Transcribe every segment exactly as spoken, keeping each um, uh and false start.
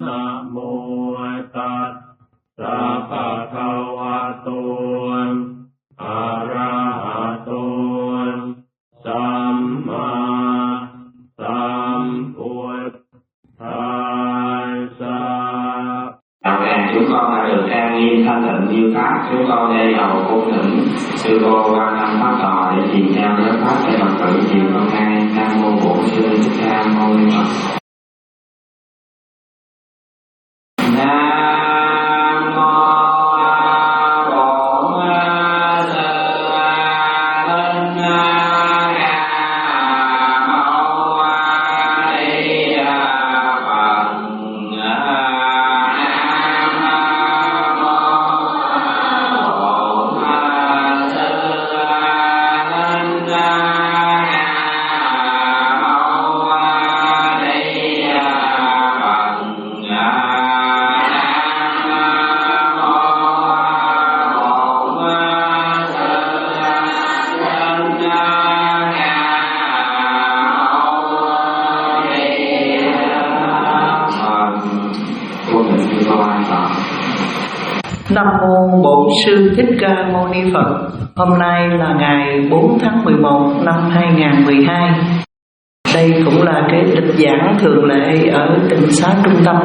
Nam mô Tát sa pa ka wa to arahato samma sambuddhassa. Đạo tràng chúng con đã được trang nghiêm thanh tịnh như pháp, chúng con đây đầu cung thỉnh sư cô Quan Âm Pháp Tòa để trì theo giáo pháp để Phật tử chiều hôm nay. Nam mô Bổn Sư Thích Ca Mâu Ni Phật. Nam mô Bổn Sư Thích Ca Mâu Ni Phật. Hôm nay là ngày bốn tháng mười một năm hai nghìn không trăm mười hai. Đây cũng là cái lịch giảng thường lệ ở tịnh xá Trung Tâm.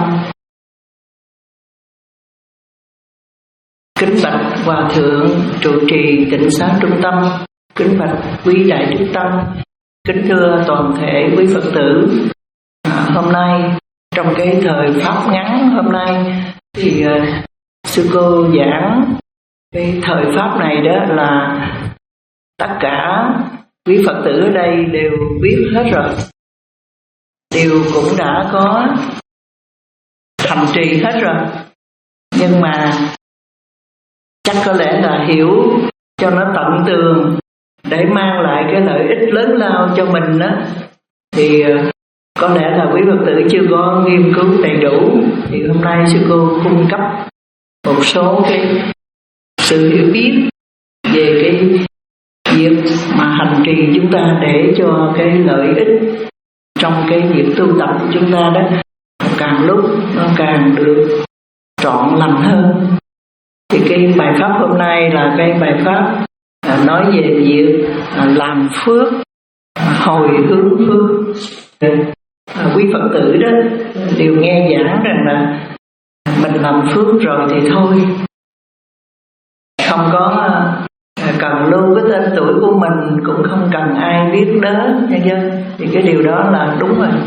Kính bạch Hòa Thượng trụ trì tịnh xá Trung Tâm, kính bạch quý đại đức tăng, kính thưa toàn thể quý Phật tử. À, hôm nay trong cái thời pháp ngắn hôm nay thì uh, sư cô giảng cái thời pháp này đó là tất cả quý Phật tử ở đây đều biết hết rồi, đều cũng đã có thành trì hết rồi, nhưng mà chắc có lẽ là hiểu cho nó tận tường để mang lại cái lợi ích lớn lao cho mình đó, thì có lẽ là quý Phật tử chưa có nghiên cứu đầy đủ. Thì hôm nay sư cô cung cấp một số cái sự hiểu biết về cái việc mà hành trì chúng ta để cho cái lợi ích trong cái việc tu tập của chúng ta đó càng lúc nó càng được trọn lành hơn. Thì cái bài pháp hôm nay là cái bài pháp à, nói về việc à, làm phước, à, hồi hướng phước. À, quý Phật tử đó đều nghe giảng rằng là mình làm phước rồi thì thôi, không có cần lưu cái tên tuổi của mình, cũng không cần ai biết đến nhân dân. Thì cái điều đó là đúng rồi.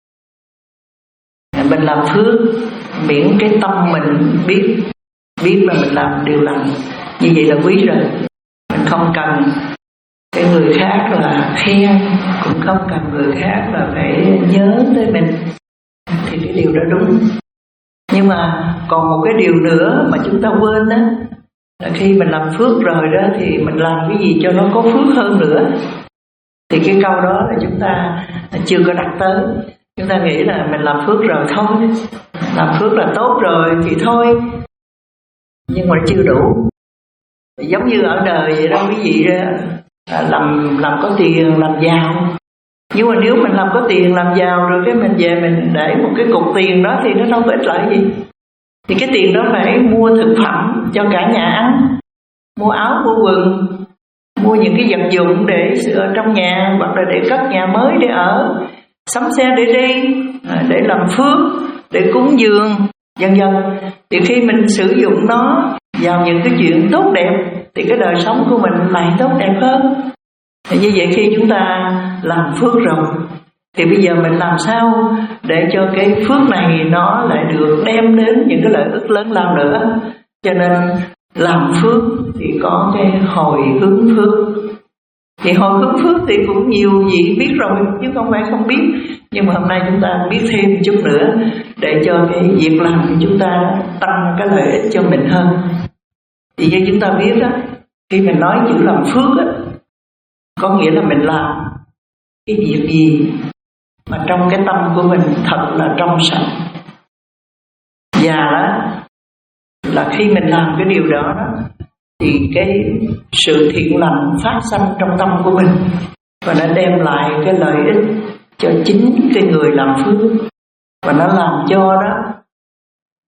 Mình làm phước miễn cái tâm mình biết biết là mình làm điều lành, như vậy là quý rồi. Mình không cần cái người khác là khen, cũng không cần người khác là phải nhớ tới mình, thì cái điều đó đúng. Nhưng mà còn một cái điều nữa mà chúng ta quên đó là khi mình làm phước rồi đó thì mình làm cái gì cho nó có phước hơn nữa. Thì cái câu đó là chúng ta chưa có đặt tới. Chúng ta nghĩ là mình làm phước rồi thôi, làm phước là tốt rồi thì thôi, nhưng mà chưa đủ. Giống như ở đời vậy đó quý vị, làm làm có tiền làm giàu. Nhưng mà nếu mình làm có tiền làm giàu rồi cái mình về mình để một cái cục tiền đó thì nó đâu có ích lợi gì. Thì cái tiền đó phải mua thực phẩm cho cả nhà ăn, mua áo mua quần, mua những cái vật dụng để ở trong nhà, hoặc là để cất nhà mới để ở, sắm xe để đi, để làm phước, để cúng dường, vân vân. Thì khi mình sử dụng nó vào những cái chuyện tốt đẹp thì cái đời sống của mình lại tốt đẹp hơn. Thì như vậy khi chúng ta làm phước rồi thì bây giờ mình làm sao để cho cái phước này nó lại được đem đến những cái lợi ích lớn lao nữa. Cho nên làm phước thì có cái hồi hướng phước. Thì hồi hướng phước thì cũng nhiều vị biết rồi chứ không phải không biết. Nhưng mà hôm nay chúng ta biết thêm chút nữa để cho cái việc làm của chúng ta tăng cái lợi ích cho mình hơn. Thì như chúng ta biết đó, khi mình nói chữ làm phước á, có nghĩa là mình làm cái việc gì mà trong cái tâm của mình thật là trong sạch. Và đó là khi mình làm cái điều đó, đó thì cái sự thiện lành phát sanh trong tâm của mình, và nó đem lại cái lợi ích cho chính cái người làm phước, và nó làm cho đó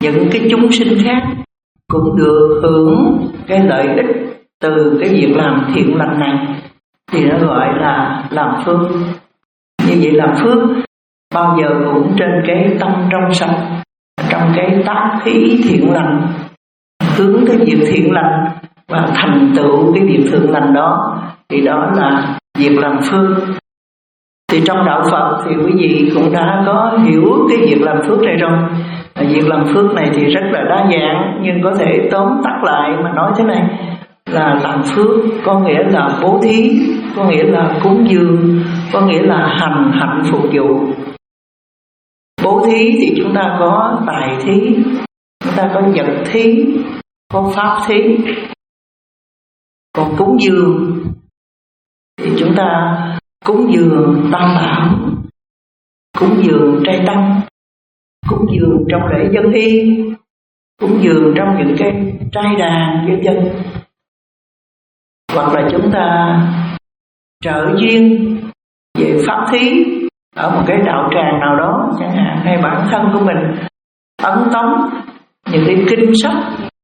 những cái chúng sinh khác cũng được hưởng cái lợi ích từ cái việc làm thiện lành này, thì nó gọi là làm phước. Như vậy làm phước bao giờ cũng trên cái tâm trong sạch, trong cái tác khí thiện lành, hướng cái việc thiện lành và thành tựu cái việc thiện lành đó, thì đó là việc làm phước. Thì trong đạo Phật thì quý vị cũng đã có hiểu cái việc làm phước này rồi. Việc làm phước này thì rất là đa dạng, nhưng có thể tóm tắt lại mà nói thế này là làm phước có nghĩa là bố thí, có nghĩa là cúng dường, có nghĩa là hành hạnh phục vụ. Bố thí thì chúng ta có tài thí, chúng ta có vật thí, có pháp thí. Còn cúng dường thì chúng ta cúng dường tam bảo, cúng dường trai tăng, cúng dường trong lễ dân hy, cúng dường trong những cái trai đàn vân vân. Hoặc là chúng ta trợ duyên về pháp thí ở một cái đạo tràng nào đó chẳng hạn, hay bản thân của mình ấn tống những cái kinh sách,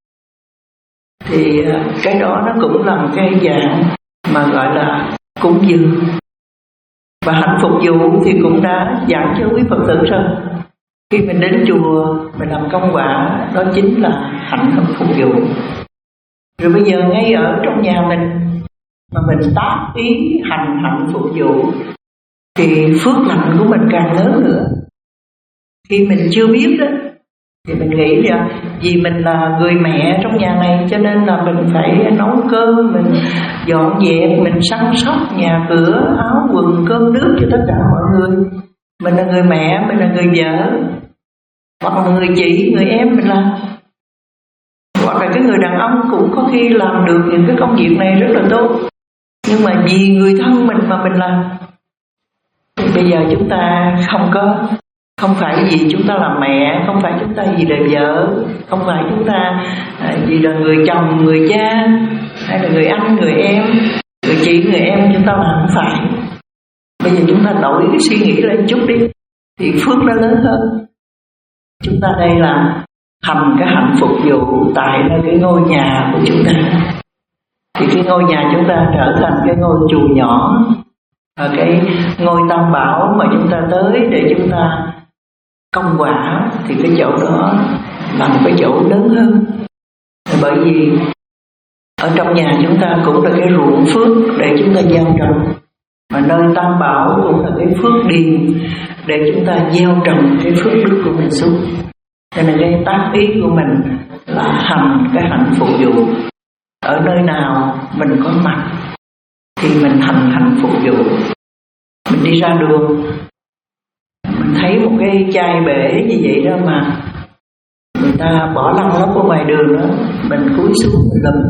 thì cái đó nó cũng là một cái dạng mà gọi là cúng dường. Và hạnh phục vụ thì cũng đã giảng cho quý Phật tử rồi. Khi mình đến chùa mình làm công quả, đó chính là hạnh phục vụ. Rồi bây giờ ngay ở trong nhà mình mà mình tác ý hành hạnh phục vụ thì phước lành của mình càng lớn nữa. Khi mình chưa biết đó thì mình nghĩ là vì mình là người mẹ trong nhà này cho nên là mình phải nấu cơm, mình dọn dẹp, mình săn sóc nhà cửa, áo quần, cơm nước cho tất cả mọi người. Mình là người mẹ, mình là người vợ, hoặc là người chị, người em mình làm. Hoặc là cái người đàn ông cũng có khi làm được những cái công việc này rất là tốt, nhưng mà vì người thân mình mà mình làm. Thì bây giờ chúng ta không có, không phải vì chúng ta là mẹ, không phải chúng ta vì là vợ, không phải chúng ta vì là người chồng, người cha, hay là người anh, người em, người chị, người em, chúng ta làm không phải. Bây giờ chúng ta đổi cái suy nghĩ lên chút đi, thì phước nó lớn hơn. Chúng ta đây là hành cái hạnh phục vụ tại cái ngôi nhà của chúng ta. Thì cái ngôi nhà chúng ta trở thành cái ngôi chùa nhỏ, và cái ngôi tam bảo mà chúng ta tới để chúng ta công quả, thì cái chỗ đó là một cái chỗ lớn hơn. Bởi vì ở trong nhà chúng ta cũng là cái ruộng phước để chúng ta gieo trồng, mà nơi tam bảo cũng là cái phước điền để chúng ta gieo trồng cái phước đức của mình xuống. Cho nên cái tác ý của mình là hành cái hạnh phục vụ. Ở nơi nào mình có mặt thì mình hành hạnh phục vụ. Mình đi ra đường, mình thấy một cái chai bể như vậy đó mà người ta bỏ lăn lóc ở ngoài đường đó, mình cúi xuống mình lụm,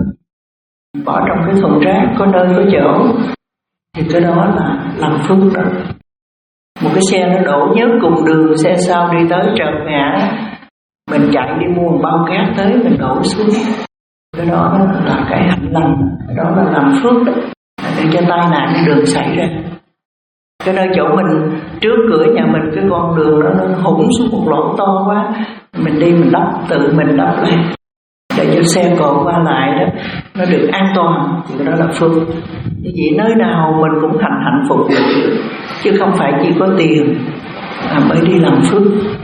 bỏ trong cái thùng rác có nơi có chỗ, thì cái đó là làm phước đó. Một cái xe nó đổ nhớt cùng đường, xe sau đi tới trợt ngã, mình chạy đi mua một bao cát tới mình đổ xuống, cái đó là cái hạnh lành, cái đó là làm phước đó, để cho tai nạn đi đường xảy ra. Cái nơi chỗ mình, trước cửa nhà mình cái con đường đó nó hủng xuống một lỗ to quá, mình đi mình đắp, tự mình đắp lại để cho xe cộ qua lại đó nó được an toàn, thì đó là phước. Như vậy nơi nào mình cũng hành hạnh phục được, chứ không phải chỉ có tiền mới đi làm phước.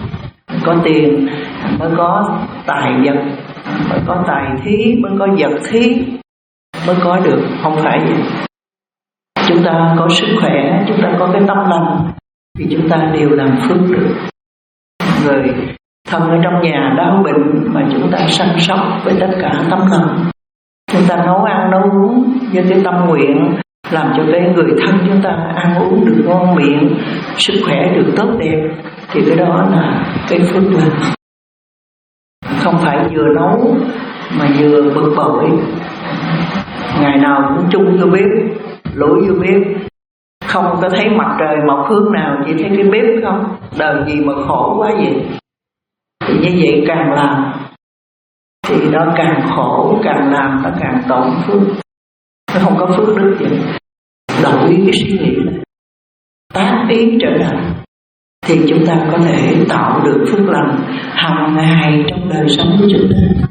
Có tiền mới có tài vật, mới có tài thí, mới có vật thí, mới có được, không phải vậy. Chúng ta có sức khỏe, chúng ta có cái tâm lành thì chúng ta đều làm phước được. Rồi thân ở trong nhà đau bệnh mà chúng ta săn sóc với tất cả tấm lòng, chúng ta nấu ăn nấu uống với cái tâm nguyện làm cho cái người thân chúng ta ăn uống được ngon miệng, sức khỏe được tốt đẹp, thì cái đó là cái phước lành. Không phải vừa nấu mà vừa bực bội, ngày nào cũng chung vô bếp, lủi vô bếp, không có thấy mặt trời mọc hướng nào, chỉ thấy cái bếp không. Đời gì mà khổ quá vậy. Thì như vậy càng làm thì nó càng khổ, càng làm nó càng tổn phước, nó không có phước đức vậy. Đổi cái suy nghĩ này, tác ý trở lại, thì chúng ta có thể tạo được phước lành hàng ngày trong đời sống của chúng ta.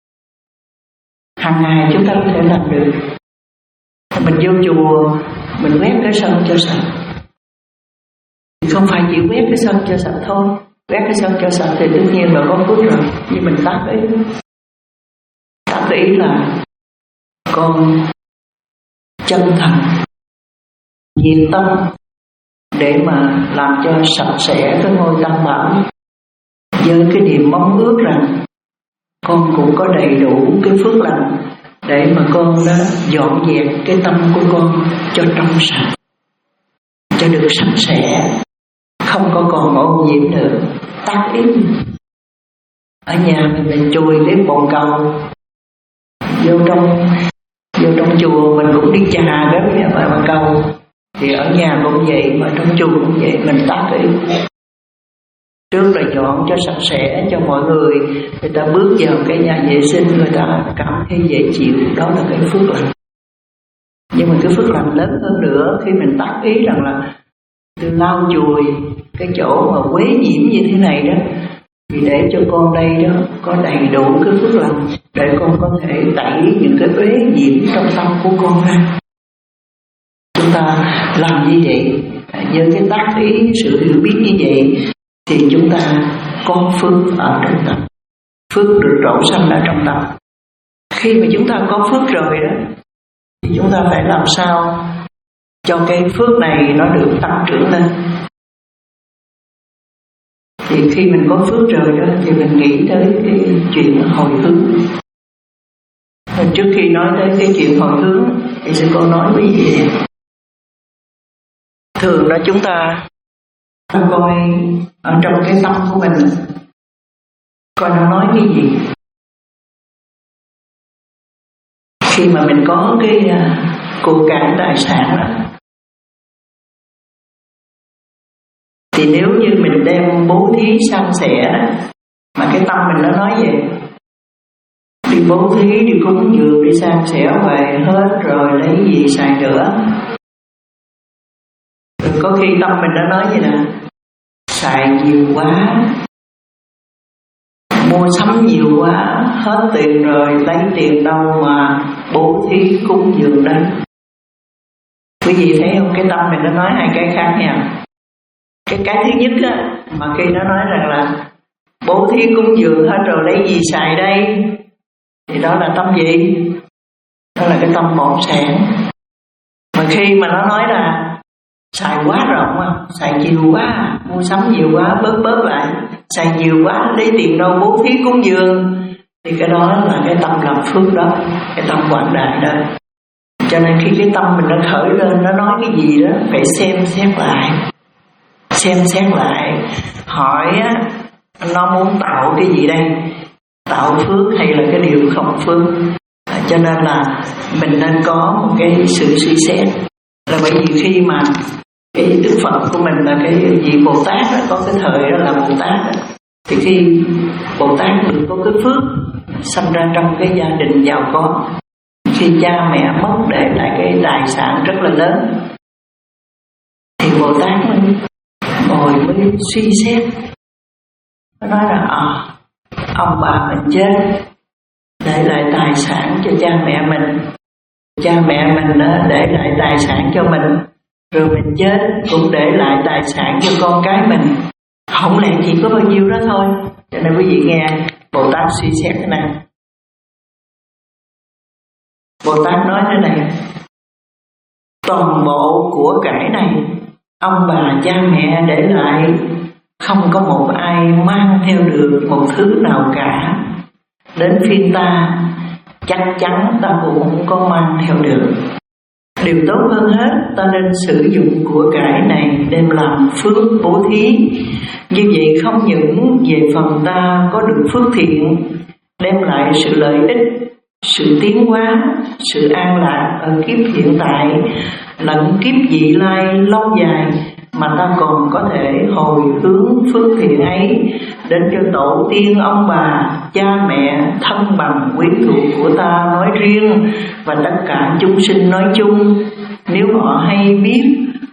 Hàng ngày chúng ta có thể làm được. Mình vô chùa, mình quét cái sân cho sạch. Không phải chỉ quét cái sân cho sạch thôi. Quét cái sân cho sạch thì tất nhiên là có phước rồi. Nhưng mình tác ý. Tác ý là con chân thành, nhiệt tâm để mà làm cho sạch sẽ cái ngôi tam bảo, với cái niềm mong ước rằng con cũng có đầy đủ cái phước lành để mà con đã dọn dẹp cái tâm của con cho trong sạch, cho được sạch sẽ, không có còn ô nhiễm nữa. Tác ý. Ở nhà mình mình chùi cái bồn cầu, vô trong vô trong chùa mình cũng đi trà cái bồn cầu, thì ở nhà cũng vậy, mà trong chùa cũng vậy. Mình tác ý trước là dọn cho sạch sẽ cho mọi người, người ta bước vào cái nhà vệ sinh người ta cảm thấy dễ chịu, đó là cái phước lành. Nhưng mà cái phước lành lớn hơn nữa khi mình tác ý rằng là tôi lau chùi cái chỗ mà quế nhiễm như thế này đó, thì để cho con đây đó có đầy đủ cái phước lành để con có thể tẩy những cái uế nhiễm trong tâm của con ra. Chúng ta làm như vậy, với cái tác ý, sự hiểu biết như vậy, thì chúng ta có phước ở trong tâm, phước được trổ sanh ở trong tâm. Khi mà chúng ta có phước rồi đó, thì chúng ta phải làm sao cho cái phước này nó được tăng trưởng lên. Thì khi mình có phước rồi đó, thì mình nghĩ tới cái chuyện hồi hướng. Mình trước khi nói tới cái chuyện hồi hướng thì sư cô nói với gì? Thường đó chúng ta coi ở trong cái tâm của mình, coi nó nói cái gì. Khi mà mình có cái uh, của cải tài sản đó, thì nếu như mình đem bố thí san sẻ mà cái tâm mình nó nói vậy, đi bố thí, đi cúng dường, đi san sẻ về hết rồi lấy gì xài nữa. Rồi có khi tâm mình nó nói vậy nè, xài nhiều quá, mua sắm nhiều quá, hết tiền rồi, lấy tiền đâu mà bố thí cúng dường đây. Quý vị thấy không, cái tâm mình nó nói hai cái khác nha. Cái cái thứ nhất á, mà khi nó nói rằng là bố thí cúng dường hết rồi lấy gì xài đây, thì đó là tâm gì? Đó là cái tâm bỏng sẻn. Mà khi mà nó nói là xài quá rộng à, xài nhiều quá, mua sắm nhiều quá, bớt bớt lại, xài nhiều quá, lấy tiền đâu bố thí cúng dường, thì cái đó là cái tâm làm phước đó, cái tâm quảng đại đó. Cho nên khi cái tâm mình nó khởi lên, nó nói cái gì đó, phải xem xét lại. Xem xét lại, hỏi á, nó muốn tạo cái gì đây? Tạo phước hay là cái điều không phước? À, cho nên là mình nên có một cái sự suy xét. Là bởi vì khi mà cái Đức Phật của mình là cái vị Bồ Tát đó, có cái thời đó là Bồ Tát đó, thì khi Bồ Tát được có cái phước sinh ra trong cái gia đình giàu có, khi cha mẹ mất để lại cái tài sản rất là lớn, thì Bồ Tát mới ngồi mới suy xét. Nó nói là à, ông bà mình chết để lại tài sản cho cha mẹ mình, cha mẹ mình để lại tài sản cho mình, rồi mình chết cũng để lại tài sản cho con cái mình, không lẽ chỉ có bao nhiêu đó thôi. Cho nên quý vị nghe Bồ Tát suy xét thế này. Bồ Tát nói thế này: toàn bộ của cải này ông bà cha mẹ để lại, không có một ai mang theo được một thứ nào cả. Đến phiên ta, chắc chắn ta cũng không có mang theo được. Điều tốt hơn hết, ta nên sử dụng của cải này đem làm phước bố thí. Như vậy không những về phần ta có được phước thiện, đem lại sự lợi ích, sự tiến hóa, sự an lạc ở kiếp hiện tại lẫn kiếp vị lai lâu dài, mà ta còn có thể hồi hướng phước thiện ấy đến cho tổ tiên ông bà, cha mẹ, thân bằng quyến thuộc của ta nói riêng và tất cả chúng sinh nói chung. Nếu họ hay biết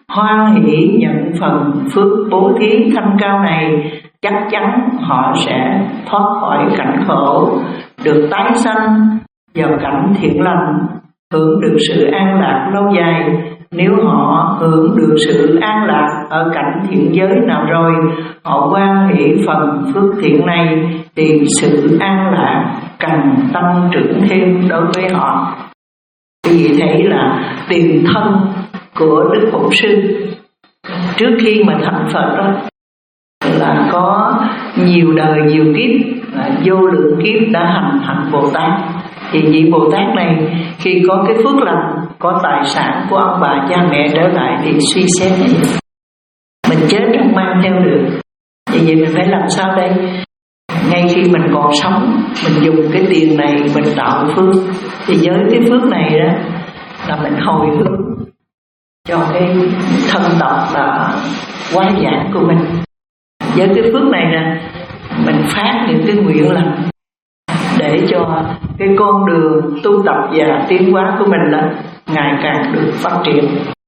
hoan hỷ nhận phần phước bố thí thanh cao này, chắc chắn họ sẽ thoát khỏi cảnh khổ, được tái sanh vào cảnh thiện lành, hưởng được sự an lạc lâu dài. Nếu họ hưởng được sự an lạc ở cảnh thiện giới nào rồi, họ hoan hỷ phần phước thiện này, thì sự an lạc càng tăng trưởng thêm đối với họ. Vì thế là tiền thân của Đức Bổn Sư trước khi mà thành Phật đó là có nhiều đời nhiều kiếp, vô lượng kiếp đã hành hành Bồ Tát. Thì vị Bồ Tát này khi có cái phước lành, có tài sản của ông bà cha mẹ trở lại thì suy xét này, mình chết không mang theo được, vì vậy mình phải làm sao đây? Ngay khi mình còn sống, mình dùng cái tiền này mình tạo phước, thì với cái phước này đó là mình hồi hướng cho cái thân tộc là quá giảng của mình. Với cái phước này nè, mình phát những cái nguyện lành để cho cái con đường tu tập và tiến hóa của mình đó ngày càng được phát triển.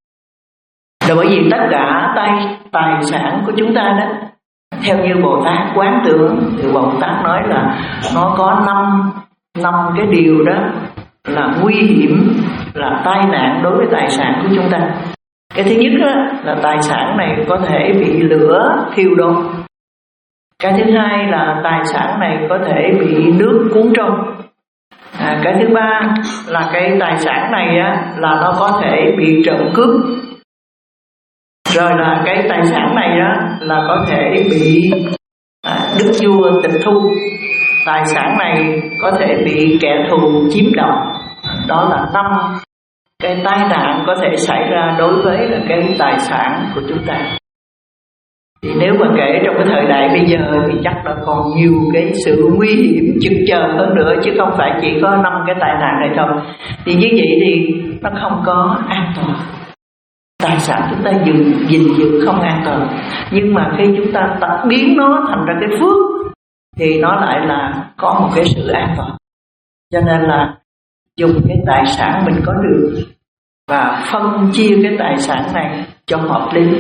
Rồi bởi vì tất cả tài, tài sản của chúng ta đó, theo như Bồ Tát quán tưởng, thì Bồ Tát nói là nó có năm năm cái điều đó là nguy hiểm, là tai nạn đối với tài sản của chúng ta. Cái thứ nhất đó, là tài sản này có thể bị lửa thiêu đốt. Cái thứ hai là tài sản này có thể bị nước cuốn trôi. À, cái thứ ba là cái tài sản này á, là nó có thể bị trộm cướp. Rồi là cái tài sản này á, là có thể bị à, đức vua tịch thu. Tài sản này có thể bị kẻ thù chiếm đoạt. Đó là năm cái tai nạn có thể xảy ra đối với là cái tài sản của chúng ta. Thì nếu mà kể trong cái thời đại bây giờ thì chắc là còn nhiều cái sự nguy hiểm chực chờ hơn nữa, chứ không phải chỉ có năm cái tai nạn này thôi. Thì như vậy thì nó không có an toàn. Tài sản chúng ta gìn gìn giữ không an toàn, nhưng mà khi chúng ta tập biến nó thành ra cái phước thì nó lại là có một cái sự an toàn. Cho nên là dùng cái tài sản mình có được và phân chia cái tài sản này cho hợp lý.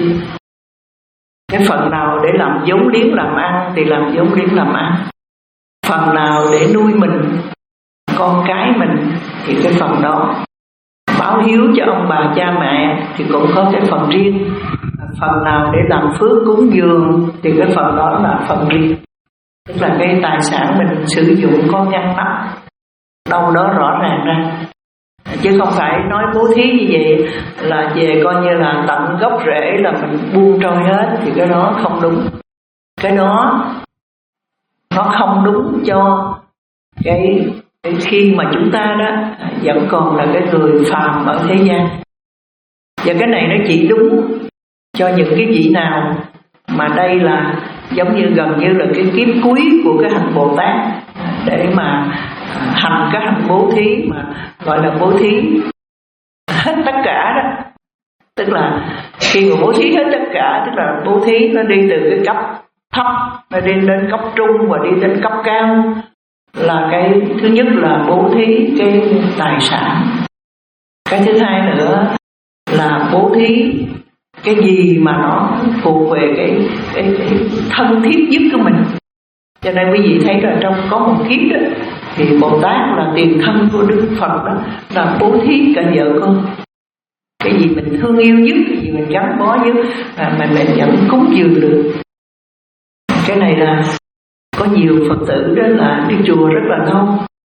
Cái phần nào để làm vốn liếng làm ăn thì làm vốn liếng làm ăn, phần nào để nuôi mình, con cái mình thì cái phần đó. Báo hiếu cho ông bà cha mẹ thì cũng có cái phần riêng. Phần nào để làm phước cúng dường thì cái phần đó là phần riêng. Tức là cái tài sản mình sử dụng có ngăn nắp đâu đó rõ ràng ra, chứ không phải nói bố thí như vậy là về coi như là tận gốc rễ là mình buông trôi hết, thì cái đó không đúng. Cái đó nó không đúng cho cái, cái khi mà chúng ta đó vẫn còn là cái người phàm ở thế gian. Và cái này nó chỉ đúng cho những cái vị nào mà đây là giống như gần như là cái kiếp cuối của cái hành Bồ Tát, để mà hành cái hành bố thí mà gọi là bố thí hết tất cả đó. Tức là khi mà bố thí hết tất cả, tức là bố thí nó đi từ cái cấp thấp nó đi đến cấp trung và đi đến cấp cao. Là cái thứ nhất là bố thí cái tài sản, cái thứ hai nữa là bố thí cái gì mà nó thuộc về cái, cái, cái thân thiết nhất của mình. Cho nên quý vị thấy là trong có một kiếp đó, thì Bồ Tát là tiền thân của Đức Phật đó, là bố thí cả vợ con. Cái gì mình thương yêu nhất, cái gì mình gắn bó nhất là mình lại vẫn cúng dường được. Cái này là có nhiều Phật tử đó là đi chùa rất là lâu,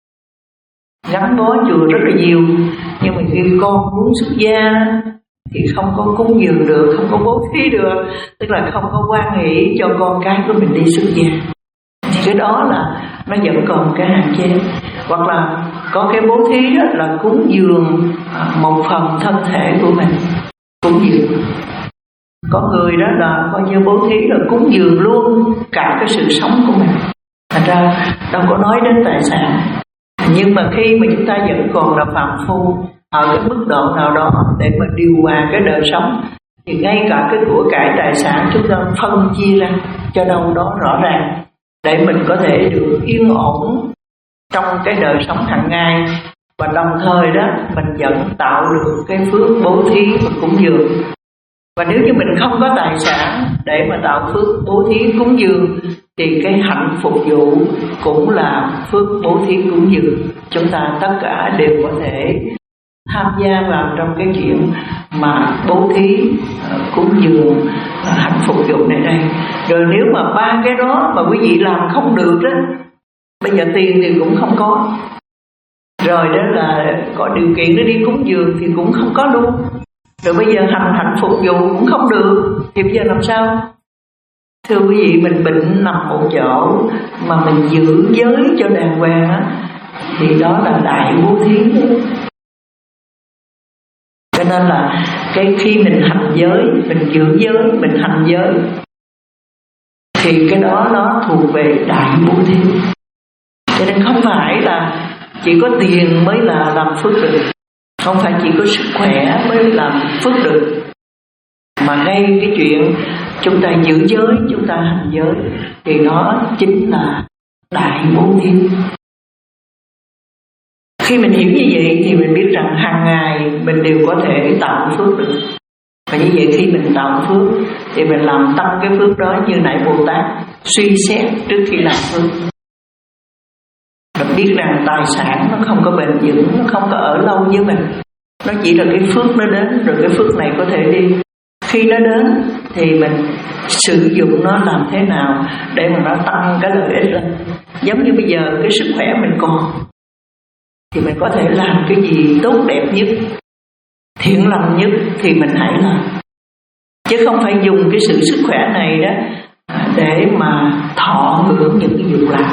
gắn bó chùa rất là nhiều, nhưng mà khi con muốn xuất gia thì không có cúng dường được, không có bố thí được, tức là không có hoan hỷ cho con cái của mình đi xuất gia. Thì cái đó là nó vẫn còn cái hạn chế. Hoặc là có cái bố thí đó là cúng dường một phần thân thể của mình, cúng dường. Có người đó là coi như bố thí là cúng dường luôn cả cái sự sống của mình. Thành ra đâu có nói đến tài sản. Nhưng mà khi mà chúng ta vẫn còn là phàm phu ở cái mức độ nào đó để mà điều hòa cái đời sống, thì ngay cả cái của cải tài sản chúng ta phân chia ra cho đâu đó rõ ràng, để mình có thể được yên ổn trong cái đời sống hàng ngày, và đồng thời đó mình vẫn tạo được cái phước bố thí và cúng dường. Và nếu như mình không có tài sản để mà tạo phước bố thí cúng dường thì cái hạnh phục vụ cũng là phước bố thí cúng dường. Chúng ta tất cả đều có thể tham gia vào trong cái chuyện mà bố thí cúng dường hạnh phục vụ này đây. Rồi nếu mà ba cái đó mà quý vị làm không được đó, bây giờ tiền thì cũng không có, rồi đó là có điều kiện để đi cúng dường thì cũng không có luôn, rồi bây giờ hành hạnh phục vụ cũng không được, thì bây giờ làm sao? Thưa quý vị, mình bệnh nằm một chỗ mà mình giữ giới cho đàng hoàng á, thì đó là đại bố thí. Cho nên là cái khi mình hành giới, mình giữ giới, mình hành giới, thì cái đó nó thuộc về đại bố thí. Cho nên không phải là chỉ có tiền mới là làm phước được, không phải chỉ có sức khỏe mới làm phước được, mà ngay cái chuyện chúng ta giữ giới, chúng ta hành giới thì nó chính là đại bố thí. Khi mình hiểu như vậy thì mình biết rằng hàng ngày mình đều có thể tạo phước được. Và như vậy khi mình tạo phước thì mình làm tăng cái phước đó như nãy Bồ Tát suy xét trước khi làm phước. Mình biết rằng tài sản nó không có bền vững, nó không có ở lâu với mình. Nó chỉ là cái phước nó đến, rồi cái phước này có thể đi. Khi nó đến thì mình sử dụng nó làm thế nào để mà nó tăng cái lợi ích lên. Giống như bây giờ cái sức khỏe mình còn thì mình có thể làm cái gì tốt đẹp nhất, thiện lành nhất thì mình hãy làm. Chứ không phải dùng cái sự sức khỏe này đó để mà thọ hưởng những cái dục lạc,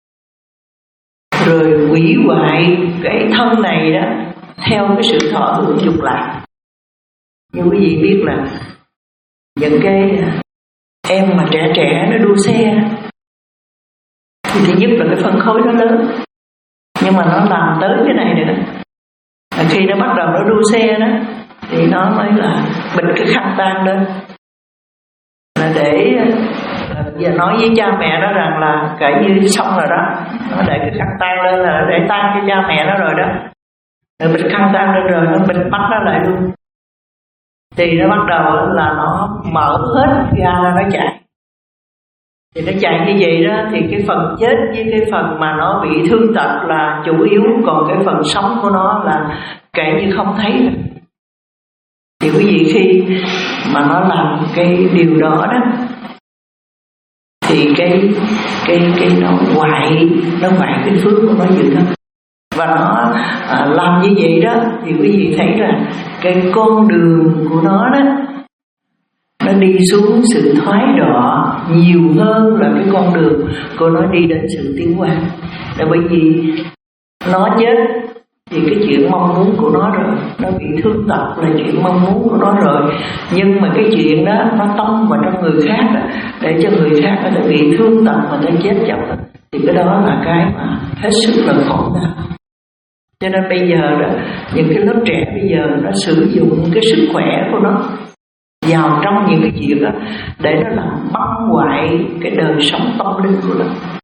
rồi hủy hoại cái thân này đó theo cái sự thọ hưởng dục lạc. Như quý vị biết là những cái em mà trẻ trẻ nó đua xe thì thứ nhất là cái phân khối nó lớn, nhưng mà nó làm tới cái này nữa. Và khi nó bắt đầu nó đua xe đó thì nó mới là bịch cái khăn tang lên, là để giờ nói với cha mẹ nó rằng là kể như xong rồi đó, nó để cái khăn tang lên là để tang cho cha mẹ nó rồi đó, rồi bịch khăn tang lên rồi nó bịch mắt nó lại luôn. Thì nó bắt đầu là nó mở hết ra nó chạy. Thì nó chạy như vậy đó thì cái phần chết với cái phần mà nó bị thương tật là chủ yếu, còn cái phần sống của nó là kể như không thấy được. Thì quý vị khi mà nó làm cái điều đó đó thì cái cái cái nó hoại nó hoại cái phước của nó dữ lắm. Và nó à, làm như vậy đó thì quý vị thấy là cái con đường của nó đó nó đi xuống sự thoái đọa nhiều hơn là cái con đường của nó đi đến sự tiến hóa. Là bởi vì nó chết thì cái chuyện mong muốn của nó rồi, nó bị thương tật là chuyện mong muốn của nó rồi, nhưng mà cái chuyện đó nó tông vào trong người khác đó, để cho người khác có thể bị thương tật mà nó chết chậm đó, thì cái đó là cái mà hết sức là khổ đau. Cho nên bây giờ đó, những cái lớp trẻ bây giờ nó sử dụng cái sức khỏe của nó vào trong những cái chuyện đó để nó làm băng hoại cái đời sống tâm linh của nó.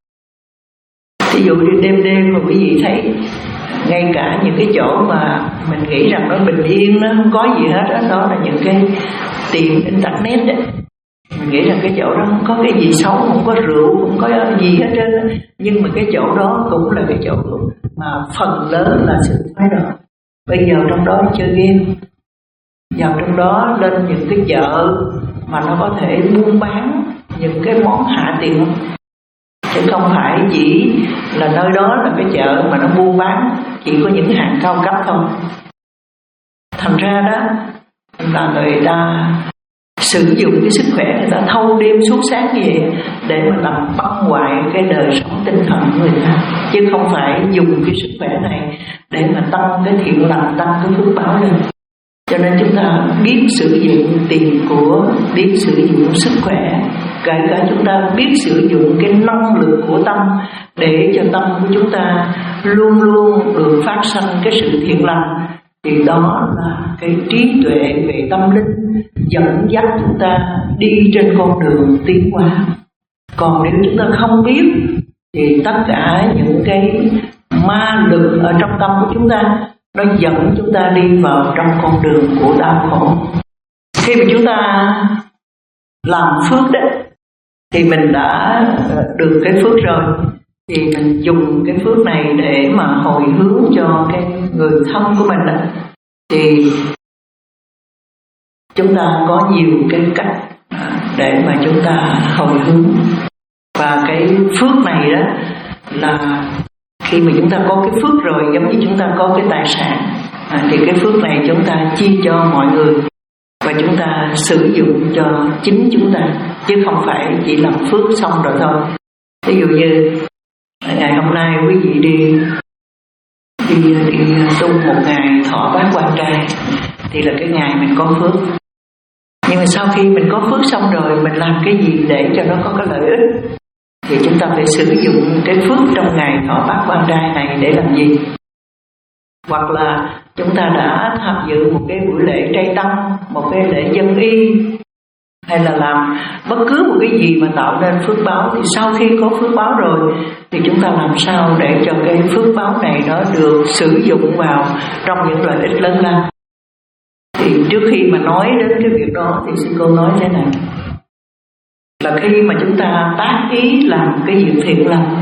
Ví dụ như đêm đêm mà quý vị thấy ngay cả những cái chỗ mà mình nghĩ rằng nó bình yên, nó không có gì hết đó, đó là những cái tiệm internet đấy. Mình nghĩ rằng cái chỗ đó không có cái gì xấu, không có rượu, không có gì hết trơn đó. Nhưng mà cái chỗ đó cũng là cái chỗ mà phần lớn là sự thoái đọa. Bây giờ trong đó chơi game, vào trong đó lên những cái chợ mà nó có thể buôn bán những cái món hạ tiện, chứ không phải chỉ là nơi đó là cái chợ mà nó buôn bán chỉ có những hàng cao cấp thôi. Thành ra đó là người ta sử dụng cái sức khỏe, người ta thâu đêm suốt sáng như vậy để mà làm băng hoại cái đời sống tinh thần của người ta, chứ không phải dùng cái sức khỏe này để mà tăng cái thiện lành, tăng cái phước báo lên. Cho nên chúng ta biết sử dụng tiền của, biết sử dụng sức khỏe, kể cả chúng ta biết sử dụng cái năng lực của tâm để cho tâm của chúng ta luôn luôn được phát sinh cái sự thiện lành, thì đó là cái trí tuệ về tâm linh dẫn dắt chúng ta đi trên con đường tiến hóa. Còn nếu chúng ta không biết thì tất cả những cái ma lực ở trong tâm của chúng ta nó dẫn chúng ta đi vào trong con đường của đau khổ. Khi mà chúng ta làm phước đó thì mình đã được cái phước rồi, thì mình dùng cái phước này để mà hồi hướng cho cái người thân của mình đó. Thì chúng ta có nhiều cái cách để mà chúng ta hồi hướng. Và cái phước này đó là khi mà chúng ta có cái phước rồi, giống như chúng ta có cái tài sản, à, thì cái phước này chúng ta chia cho mọi người và chúng ta sử dụng cho chính chúng ta, chứ không phải chỉ làm phước xong rồi thôi. Ví dụ như ngày hôm nay quý vị đi đi đi tu một ngày thọ bát quan trai thì là cái ngày mình có phước. Nhưng mà sau khi mình có phước xong rồi, mình làm cái gì để cho nó có cái lợi ích thì chúng ta phải sử dụng cái phước trong ngày thọ bát quan trai này để làm gì? Hoặc là chúng ta đã tham dự một cái buổi lễ trai tăng, một cái lễ dân y, hay là làm bất cứ một cái gì mà tạo nên phước báo, thì sau khi có phước báo rồi thì chúng ta làm sao để cho cái phước báo này nó được sử dụng vào trong những lợi ích lớn lao. Thì trước khi mà nói đến cái việc đó thì sư cô nói thế này, là khi mà chúng ta tác ý làm cái việc thiện lành,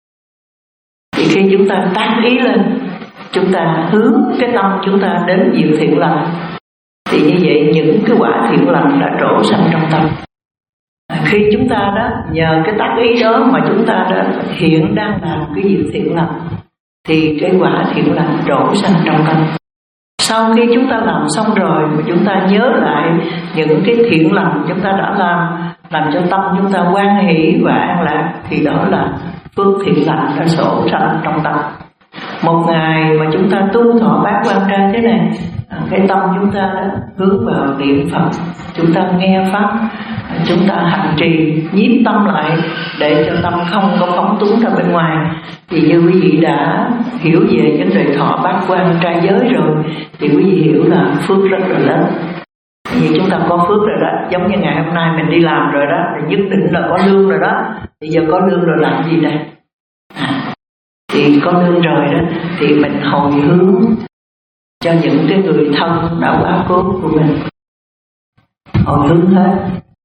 thì khi chúng ta tác ý lên, chúng ta hướng cái tâm chúng ta đến việc thiện lành, thì như vậy những cái quả thiện lành đã trổ sanh trong tâm. Khi chúng ta đó nhờ cái tác ý đó mà chúng ta đã hiện đang làm cái việc thiện lành, thì cái quả thiện lành trổ sanh trong tâm. Sau khi chúng ta làm xong rồi mà chúng ta nhớ lại những cái thiện lành chúng ta đã làm, làm cho tâm chúng ta hoan hỷ và an lạc, thì đó là phước thiện lành đã sổ sanh trong tâm. Một ngày mà chúng ta tu thọ bát quan trai thế này, cái tâm chúng ta đó hướng vào niệm Phật, chúng ta nghe pháp, chúng ta hành trì nhiếp tâm lại để cho tâm không có phóng túng ra bên ngoài, thì như quý vị đã hiểu về vấn đề thọ bát quan trai giới rồi, thì quý vị hiểu là phước rất là lớn. Vì chúng ta có phước rồi đó, giống như ngày hôm nay mình đi làm rồi đó, thì nhất định là có lương rồi đó. Bây giờ có lương rồi làm gì đây? À, thì có lương rồi đó thì mình hồi hướng cho những cái người thân đã quá cố của mình, hồi hướng hết.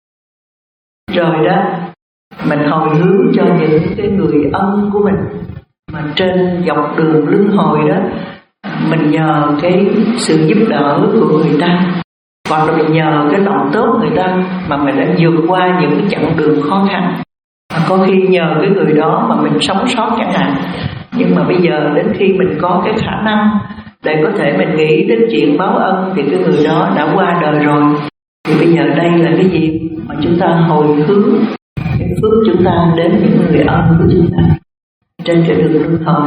Rồi đó mình hồi hướng cho những cái người ân của mình mà trên dọc đường luân hồi đó, mình nhờ cái sự giúp đỡ của người ta, hoặc là mình nhờ cái lòng tốt người ta mà mình đã vượt qua những cái chặng đường khó khăn. Có khi nhờ cái người đó mà mình sống sót chẳng hạn, nhưng mà bây giờ đến khi mình có cái khả năng để có thể mình nghĩ đến chuyện báo ân, thì cái người đó đã qua đời rồi, thì bây giờ đây là cái dịp mà chúng ta hồi hướng cái phước chúng ta đến những người ân của chúng ta trên cái đường luân hồi.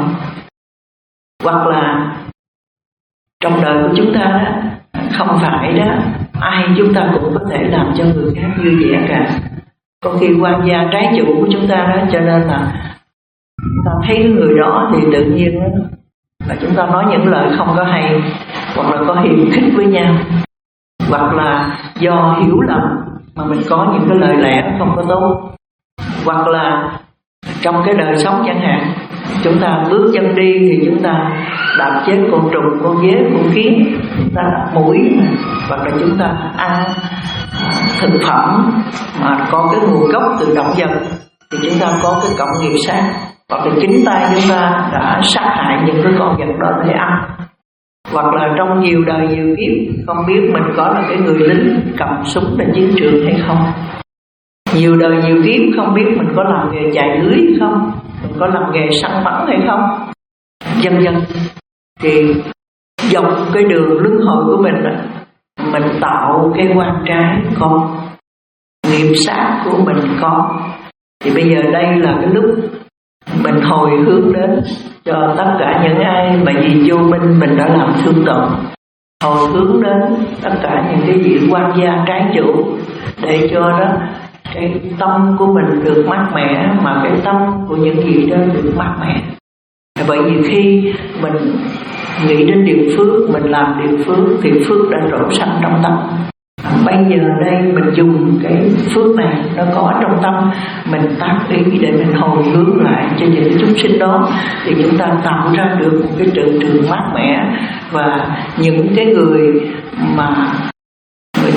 Hoặc là trong đời của chúng ta đó, không phải đó ai chúng ta cũng có thể làm cho người khác vui vẻ cả. Có khi quan gia trái chủ của chúng ta đó, cho nên là chúng ta thấy cái người đó thì tự nhiên đó, là chúng ta nói những lời không có hay, hoặc là có hiềm khích với nhau, hoặc là do hiểu lầm mà mình có những cái lời lẽ không có tốt, hoặc là trong cái đời sống chẳng hạn, chúng ta bước chân đi thì chúng ta đạp chết con trùng, con dế, con kiến, chúng ta đạp mũi, hoặc là chúng ta ăn thực phẩm mà có cái nguồn gốc từ động vật thì chúng ta có cái cộng nghiệp sát, hoặc là chính tay chúng ta đã sát hại những cái con vật đó để ăn. Hoặc là trong nhiều đời nhiều kiếp không biết mình có là cái người lính cầm súng trên chiến trường hay không, nhiều đời nhiều kiếp không biết mình có làm nghề chài lưới hay không, mình có làm nghề săn bắn hay không, vân vân. Thì dọc cái đường luân hồi của mình, mình tạo cái quan trái có, nghiệp sát của mình có, thì bây giờ đây là cái lúc mình hồi hướng đến cho tất cả những ai mà vì vô minh mình đã làm thương tổn, hồi hướng đến tất cả những cái vị quan gia trái chủ, để cho đó cái tâm của mình được mát mẻ, mà cái tâm của những vị đó được mát mẻ. Bởi vì khi mình nghĩ đến điều phước, mình làm điều phước thì phước đã trổ sanh trong tâm. Bây giờ đây mình dùng cái phước này nó có trong tâm, mình tác ý để mình hồi hướng lại cho những cái chúng sinh đó, thì chúng ta tạo ra được một cái trường trường mát mẻ. Và những cái người mà người ta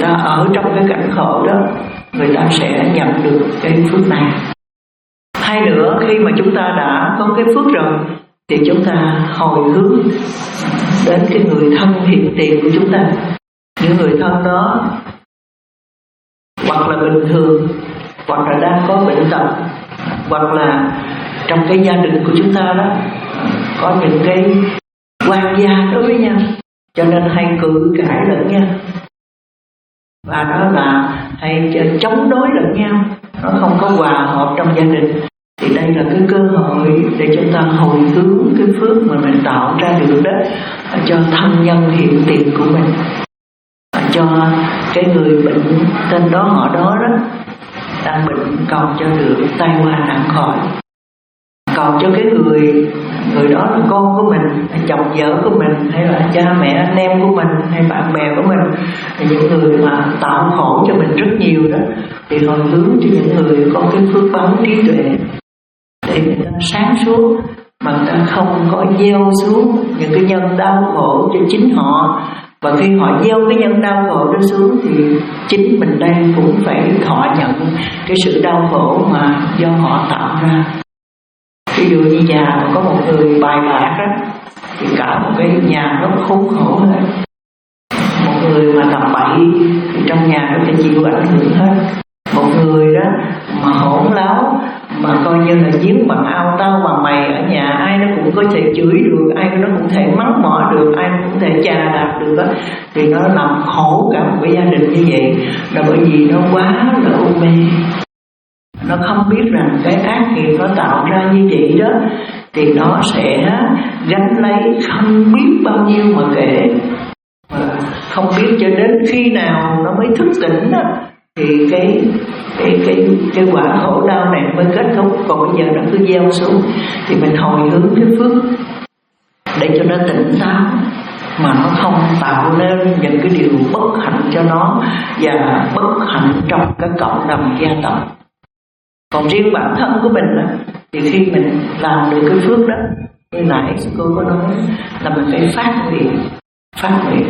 ta ở trong cái cảnh khổ đó, người ta sẽ nhận được cái phước này. Hai nữa, khi mà chúng ta đã có cái phước rồi thì chúng ta hồi hướng đến cái người thân hiện tiền của chúng ta. Những người thân đó hoặc là bình thường, hoặc là đang có bệnh tật, hoặc là trong cái gia đình của chúng ta đó có những cái quan gia đối với nhau, cho nên hay cự cãi lẫn nhau, và đó là hay chống đối lẫn nhau, nó không có hòa hợp trong gia đình. Thì đây là cái cơ hội để chúng ta hồi hướng cái phước mà mình tạo ra được đó cho thân nhân hiện tiền của mình, cho cái người bệnh tên đó họ đó đó đang bệnh cầu cho được tai qua nạn khỏi, cầu cho cái người người đó là con của mình, hay chồng vợ của mình, hay là cha mẹ anh em của mình, hay bạn bè của mình, thì những người mà tạo khổ cho mình rất nhiều đó, thì hồi hướng cho những người có cái phước báo trí tuệ để người ta sáng suốt, mà người ta không có gieo xuống những cái nhân đau khổ cho chính họ. Và khi họ gieo cái nhân đau khổ đó xuống thì chính mình đây cũng phải thọ nhận cái sự đau khổ mà do họ tạo ra. Ví dụ như nhà mà có một người bài bạc đó, thì cả một cái nhà rất khốn khổ hết. Một người mà làm bậy thì trong nhà nó phải chịu ảnh hưởng hết. Một người đó mà hỗn láo, mà coi như là giếng bằng ao tao bằng mày, ở nhà ai nó cũng có thể chửi được, ai nó cũng thể mắng mỏ được, ai nó cũng thể chà đạp được đó, thì nó làm khổ cả một cái gia đình như vậy, là bởi vì nó quá là u mê. Nó không biết rằng cái ác nghiệp nó tạo ra như vậy đó, thì nó sẽ gánh lấy không biết bao nhiêu mà kể, và không biết cho đến khi nào nó mới thức tỉnh đó, thì cái cái cái cái quả khổ đau này mới kết thúc. Còn bây giờ nó cứ gieo xuống, thì mình hồi hướng cái phước để cho nó tỉnh táo, mà nó không tạo nên những cái điều bất hạnh cho nó và bất hạnh trong cái cộng đồng gia tộc. Còn riêng bản thân của mình đó, thì khi mình làm được cái phước đó, như nãy cô có nói là mình phải phát nguyện, phát nguyện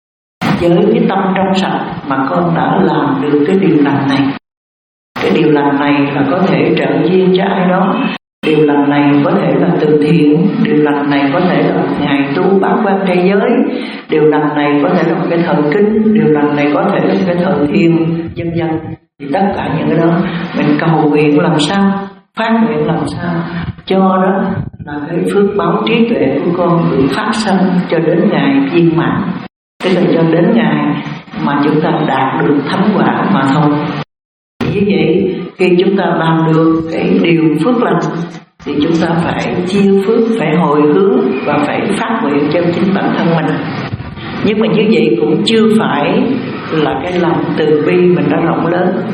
với cái tâm trong sạch mà con đã làm được cái điều lành này. Cái điều lành này là có thể trợ duyên cho ai đó, điều lành này có thể là từ thiện, điều lành này có thể là một ngày tu bát quan trai giới, điều lành này có thể là một cái thời kinh, điều lành này có thể là một cái thời thiền, vân vân. Thì tất cả những cái đó mình cầu nguyện làm sao, phát nguyện làm sao cho đó là cái phước báo trí tuệ của con được phát sinh cho đến ngày viên mãn, tức là cho đến ngày mà chúng ta đạt được thánh quả mà thôi. Như vậy khi chúng ta làm được cái điều phước lành thì chúng ta phải chia phước, phải hồi hướng và phải phát nguyện cho chính bản thân mình. Nhưng mà như vậy cũng chưa phải là cái lòng từ bi mình đã rộng lớn.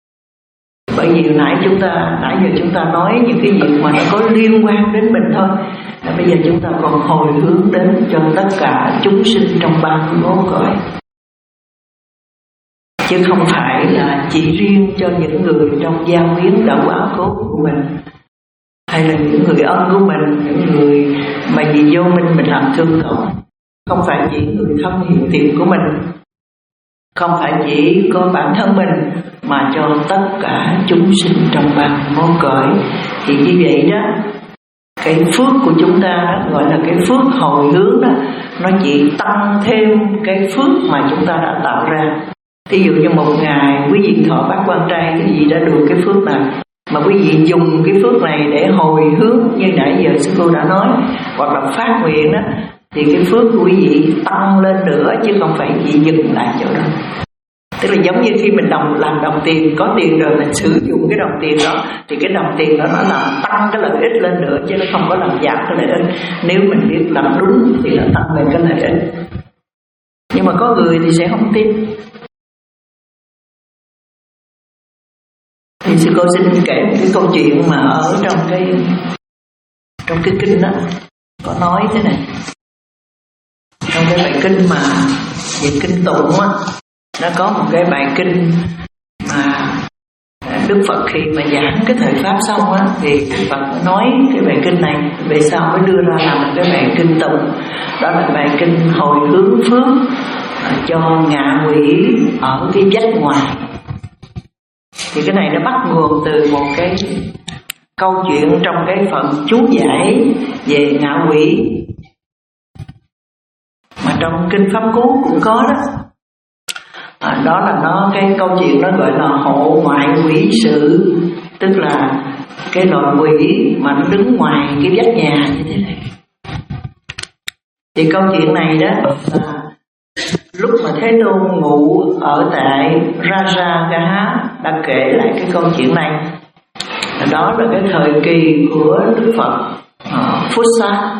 Bởi vì hồi nãy chúng ta nãy giờ chúng ta nói những cái việc mà nó có liên quan đến mình thôi. Bây giờ chúng ta còn hồi hướng đến cho tất cả chúng sinh trong ba mươi mốt cõi, chứ không phải là chỉ riêng cho những người trong gia quyến đã quá cố của mình, hay là những người ân của mình, những người mà vì vô minh mình làm thương tổn. Không phải chỉ người thân hiện tiền của mình, không phải chỉ có bản thân mình, mà cho tất cả chúng sinh trong ba mươi mốt cõi. Thì như vậy đó, cái phước của chúng ta đó, gọi là cái phước hồi hướng đó, nó chỉ tăng thêm cái phước mà chúng ta đã tạo ra. Ví dụ như một ngày quý vị thọ bát quan trai, quý vị đã được cái phước này, mà quý vị dùng cái phước này để hồi hướng như nãy giờ sư cô đã nói, hoặc là phát nguyện đó, thì cái phước của quý vị tăng lên nữa, chứ không phải chỉ dừng lại chỗ đó. Tức là giống như khi mình đồng làm đồng tiền, có tiền rồi mình sử dụng cái đồng tiền đó, thì cái đồng tiền đó nó làm tăng cái lợi ích lên nữa, chứ nó không có làm giảm cái lợi ích. Nếu mình biết làm đúng thì nó tăng lên cái lợi ích. Nhưng mà có người thì sẽ không tin. Thì sư cô xin kể một cái câu chuyện mà ở trong cái trong cái kinh đó có nói thế này. Trong cái bài kinh mà về kinh tụng á, nó có một cái bài kinh mà Đức Phật khi mà giảng cái thời Pháp xong á, thì Đức Phật nói cái bài kinh này, về sau mới đưa ra làm cái bài kinh tụng, đó là bài kinh hồi hướng phước cho ngạ quỷ ở cái vách ngoài. Thì cái này nó bắt nguồn từ một cái câu chuyện trong cái phần chú giải về ngạ quỷ mà trong kinh Pháp Cú cũng có đó. À, đó là nó cái câu chuyện nó gọi là hộ ngoại quỷ sự, tức là cái loài quỷ mà nó đứng ngoài cái vách nhà như thế này. Thì câu chuyện này đó là lúc mà Thế Tôn ngụ ở tại Rajagaha đã kể lại cái câu chuyện này. Đó là cái thời kỳ của Đức Phật uh, Phúc Xá.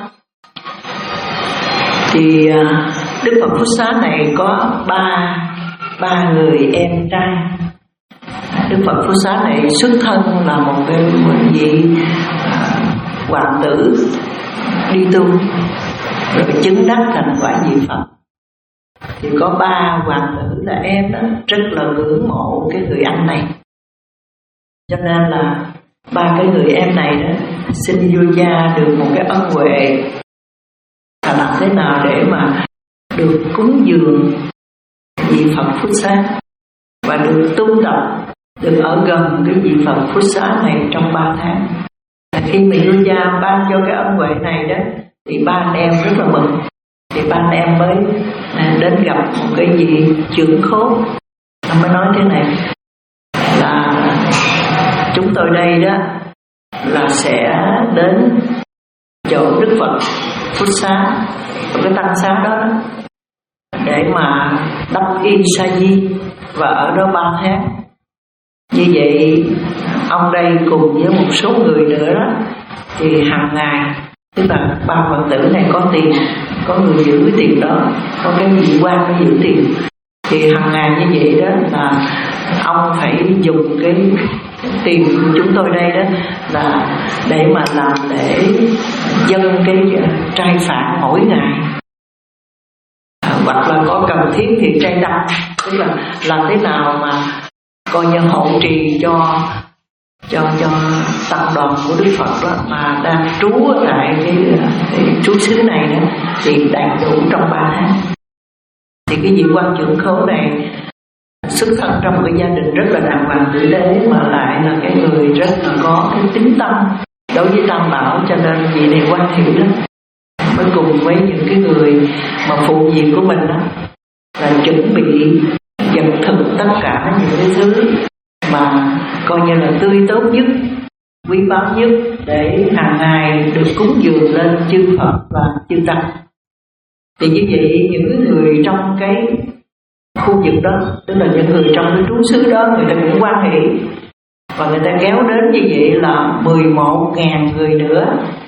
Thì uh, Đức Phật Phúc Xá này có ba ba người em trai. Đức Phật Phúc Xá này xuất thân là một cái vị uh, hoàng tử đi tu rồi chứng đắc thành quả vị Phật. Thì có ba hoàng tử là em đó rất là ngưỡng mộ cái người anh này, cho nên là ba cái người em này đó xin vua cha được một cái ân huệ là làm thế nào để mà được cúng dường vị Phật Phúc Xá và được tu tập, được ở gần cái vị Phật Phúc Xá này trong ba tháng. Khi mà vua cha ban cho cái ân huệ này đó thì ba anh em rất là mừng. Thì ba anh em mới đến gặp một cái vị trưởng khố, ông mới nói thế này là chúng tôi đây đó là sẽ đến chỗ Đức Phật Phúc Xá, cái tăng xá đó để mà đắp y sa di và ở đó ba tháng. Như vậy ông đây cùng với một số người nữa đó thì hàng ngày, tức là ba hoàng tử này có tiền, có người giữ cái tiền đó, có cái vị quan nó giữ tiền, thì hàng ngày như vậy đó là ông phải dùng cái tiền của chúng tôi đây đó là để mà làm lễ dâng cái trai phạn mỗi ngày, à, hoặc là có cần thiết thì trai đăng, tức là làm thế nào mà coi như hộ trì cho cho cho tập đoàn của Đức Phật đó mà đang trú ở tại cái, cái trú xứ này nữa thì đầy đủ trong ba tháng. Thì cái vị quan trưởng khố này xuất thân trong một cái gia đình rất là đàng hoàng tử tế, mà lại là cái người rất là có cái tính tâm đối với Tam Bảo, cho nên vị này quan hiểu đó mới cùng với những cái người mà phụ việc của mình đó là chuẩn bị dần thực tất cả những cái thứ mà coi như là tươi tốt nhất, quý báu nhất để hàng ngày được cúng dường lên chư Phật và chư Tăng. Thì như vậy những cái người trong cái khu vực đó, tức là những người trong cái trú xứ đó, người ta cũng quan hệ và người ta kéo đến như vậy là mười một nghìn người nữa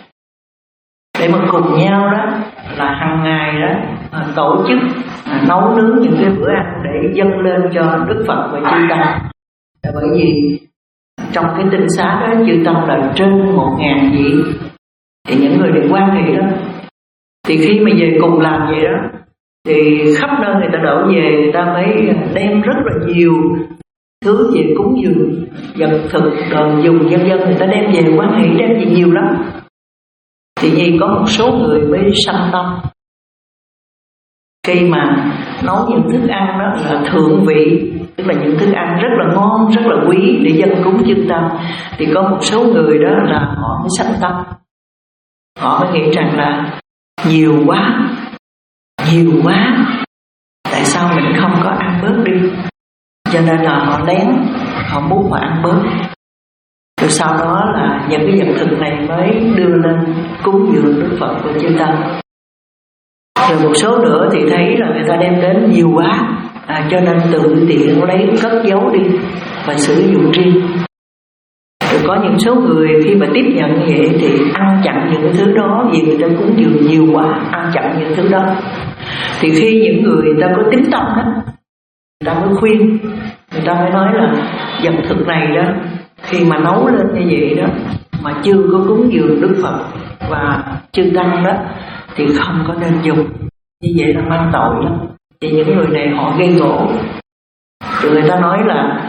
để mà cùng nhau đó là hàng ngày đó tổ chức nấu nướng những cái bữa ăn để dâng lên cho Đức Phật và chư Tăng. Là bởi vì trong cái tinh xá đó chư Tăng là trên một ngàn vị, thì những người được quan hệ đó thì khi mà về cùng làm vậy đó thì khắp nơi người ta đổ về, người ta mới đem rất là nhiều thứ về cúng dường, vật thực, đồ dùng vân vân, người ta đem về quan hệ đem về nhiều lắm. Thì vì có một số người mới sanh tâm khi mà nấu những thức ăn đó là thượng vị, tức là những thức ăn rất là ngon, rất là quý để dân cúng chư Tăng, thì có một số người đó là họ mới sanh tâm, họ mới nghĩ rằng là nhiều quá, nhiều quá, tại sao mình không có ăn bớt đi, cho nên là họ lén, họ muốn mà ăn bớt. Rồi sau đó là những cái vật thực này mới đưa lên cúng dường Đức Phật của chư Tăng. Rồi một số nữa thì thấy là người ta đem đến nhiều quá, à, cho nên tự tiện lấy cất giấu đi và sử dụng riêng. Rồi có những số người khi mà tiếp nhận như vậy thì ăn chặn những cái thứ đó, vì người ta cúng dường nhiều quá, ăn chặn những thứ đó. Thì khi những người, người ta có tính tâm đó, người ta mới khuyên, người ta mới nói là vật thực này đó khi mà nấu lên như vậy đó mà chưa có cúng dường Đức Phật và chư Tăng đó thì không có nên dùng, như vậy là mang tội lắm. Thì những người này họ gây gỗ. Rồi người ta nói là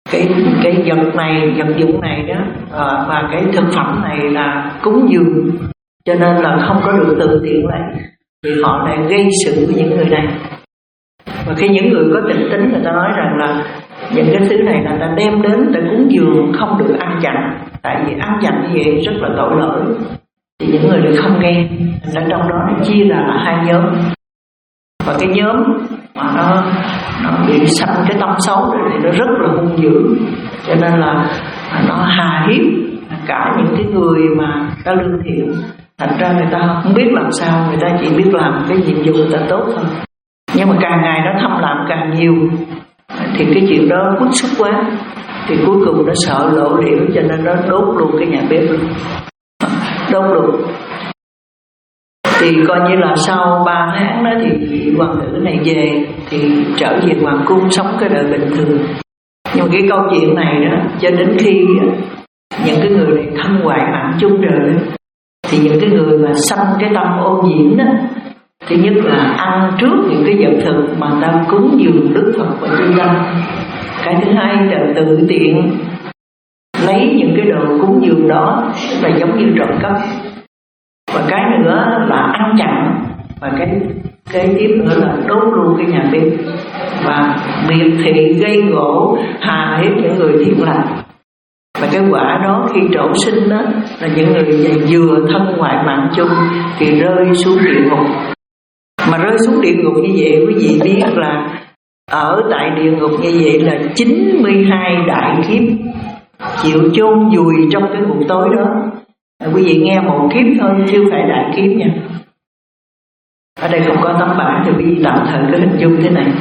cái cái vật này, vật dụng này đó à, và cái thực phẩm này là cúng dường, cho nên là không có được tự tiện lấy, thì họ lại gây sự với những người này. Và khi những người có tỉnh tính, người ta nói rằng là những cái thứ này là ta đem đến ta cúng dường, không được ăn chặn, tại vì ăn chặn như vậy rất là tội lỗi. Thì những người này không nghe, ở trong đó nó chia ra là hai nhóm. Và cái nhóm mà nó nó bị sanh cái tâm xấu rồi thì nó rất là hung dữ, cho nên là nó hà hiếp cả những cái người mà ta lương thiện. Thành ra người ta không biết làm sao, người ta chỉ biết làm cái nhiệm vụ người ta tốt thôi. Nhưng mà càng ngày nó thâm lặng càng nhiều, thì cái chuyện đó bức xúc quá, thì cuối cùng nó sợ lộ liễu, cho nên nó đốt luôn cái nhà bếp luôn, đốt luôn. Thì coi như là sau ba tháng đó thì vị hoàng tử này về, thì trở về hoàng cung sống cái đời bình thường. Nhưng mà cái câu chuyện này đó, cho đến khi những cái người này thân hoại mạng chung rồi, thì những cái người mà sanh cái tâm ô nhiễm đó, thứ nhất là ăn trước những cái vật thực mà ta cúng dường Đức Phật và chư tăng. Cái thứ hai là tự tiện lấy những cái đồ cúng dường đó, là giống như trộm cắp. Và cái nữa là ăn chặn, và cái cái tiếp nữa là đốt luôn cái nhà bếp, và miệt thị gây gỗ hà hiếp những người thiện lành. Và cái quả đó khi trổ sinh đó là những người vừa thân ngoại mạng chung thì rơi xuống địa ngục. Mà rơi xuống địa ngục như vậy, quý vị biết là ở tại địa ngục như vậy là chín mươi hai đại kiếp chịu chôn vùi trong cái ngục tối đó. À, quý vị nghe một kiếp thôi chứ phải đại kiếp nha. Ở đây không có tấm bảng thì quý vị tạm thời cái hình dung thế này,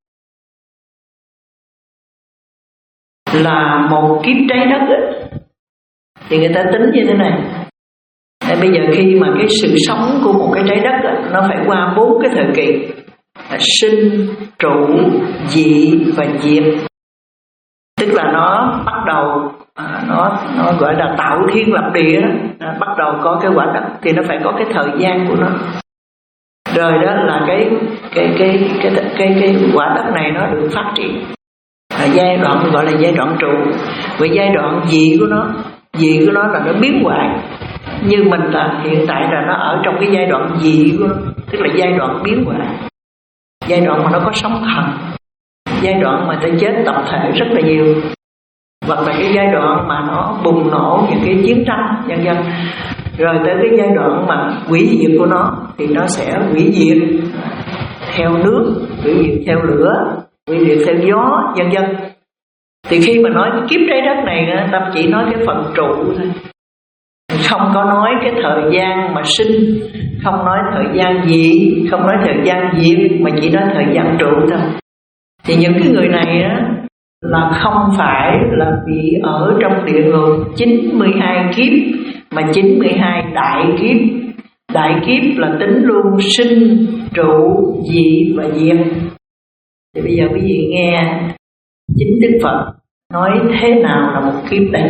là một kiếp trái đất ấy, thì người ta tính như thế này. Nên bây giờ khi mà cái sự sống của một cái trái đất ấy, nó phải qua bốn cái thời kỳ: sinh, trụ, dị và diệt. Tức là nó bắt đầu à, nó nó gọi là tạo thiên lập địa đó. À, bắt đầu có cái quả đất thì nó phải có cái thời gian của nó. Rồi đó là cái cái cái cái cái cái, cái quả đất này nó được phát triển. À, giai đoạn gọi là giai đoạn trụ. Và giai đoạn dị của nó, dị của nó là nó biến hoại. Như mình là hiện tại là nó ở trong cái giai đoạn dị của nó, tức là giai đoạn biến hoại, giai đoạn mà nó có sóng thần, giai đoạn mà ta chết tập thể rất là nhiều, hoặc là cái giai đoạn mà nó bùng nổ những cái chiến tranh vân vân. Rồi tới cái giai đoạn mà hủy diệt của nó thì nó sẽ hủy diệt theo nước, hủy diệt theo lửa, hủy diệt theo gió vân vân. Thì khi mà nói kiếp trái đất này, ta chỉ nói cái phần trụ thôi, không có nói cái thời gian mà sinh, không nói thời gian dị, không nói thời gian diệt, mà chỉ nói thời gian trụ thôi. Thì những cái người này á là không phải là bị ở trong địa ngục chín mươi hai kiếp, mà chín mươi hai đại kiếp. Đại kiếp là tính luôn sinh, trụ, dị và diệt. Thì bây giờ quý vị nghe chính Đức Phật nói thế nào là một kiếp đây.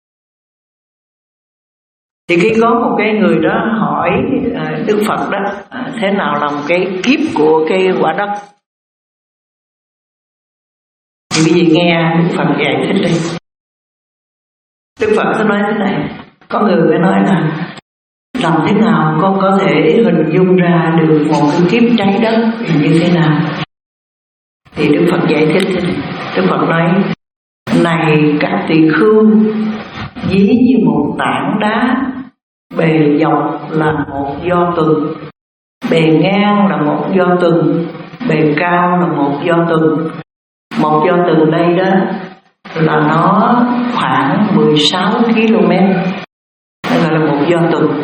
Thì khi có một cái người đó hỏi Đức Phật đó, thế nào là một cái kiếp của cái quả đất, thì quý vị nghe Đức Phật giải thích đi. Đức Phật sẽ nói thế này, có người mới nói là làm thế nào con có thể hình dung ra được một cái kiếp trái đất như thế nào. Thì Đức Phật giải thích thế này. Đức Phật nói, này các tỳ khưu, ví như một tảng đá, bề dọc là một do tuần, bề ngang là một do tuần, bề cao là một do tuần. Một do tuần đây đó là nó khoảng mười sáu ki lô mét, đó gọi là một do tuần.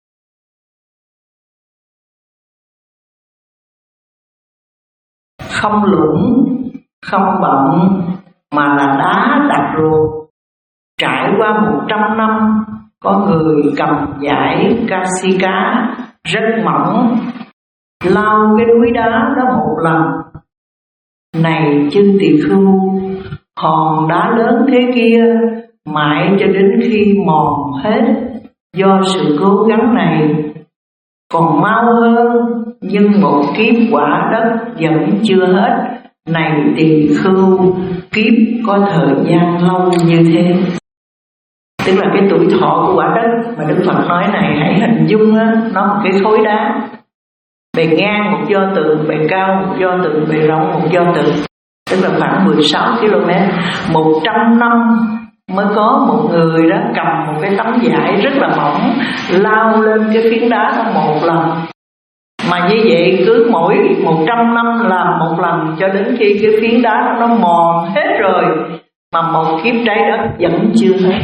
Không lũng, không bọng, mà là đá đặc ruột. Trải qua một trăm năm, có người cầm dải Kasika rất mỏng, lau cái núi đá đó một lần. Này chư tỳ khưu, hòn đá lớn thế kia mãi cho đến khi mòn hết do sự cố gắng này. Còn mau hơn, nhưng một kiếp quả đất vẫn chưa hết, này tỳ khưu, kiếp có thời gian lâu như thế. Tức là cái tuổi thọ của quả đất mà Đức Phật nói này, hãy hình dung á, nó một cái khối đá, bề ngang một do tường, bề cao một do tường, bề rộng một do tường, tức là khoảng mười sáu ki lô mét. Một trăm năm mới có một người đó cầm một cái tấm vải rất là mỏng, lao lên cái phiến đá đó một lần. Mà như vậy cứ mỗi một trăm năm làm một lần, cho đến khi cái phiến đá đó nó mòn hết rồi, mà một kiếp trái đất vẫn chưa hết.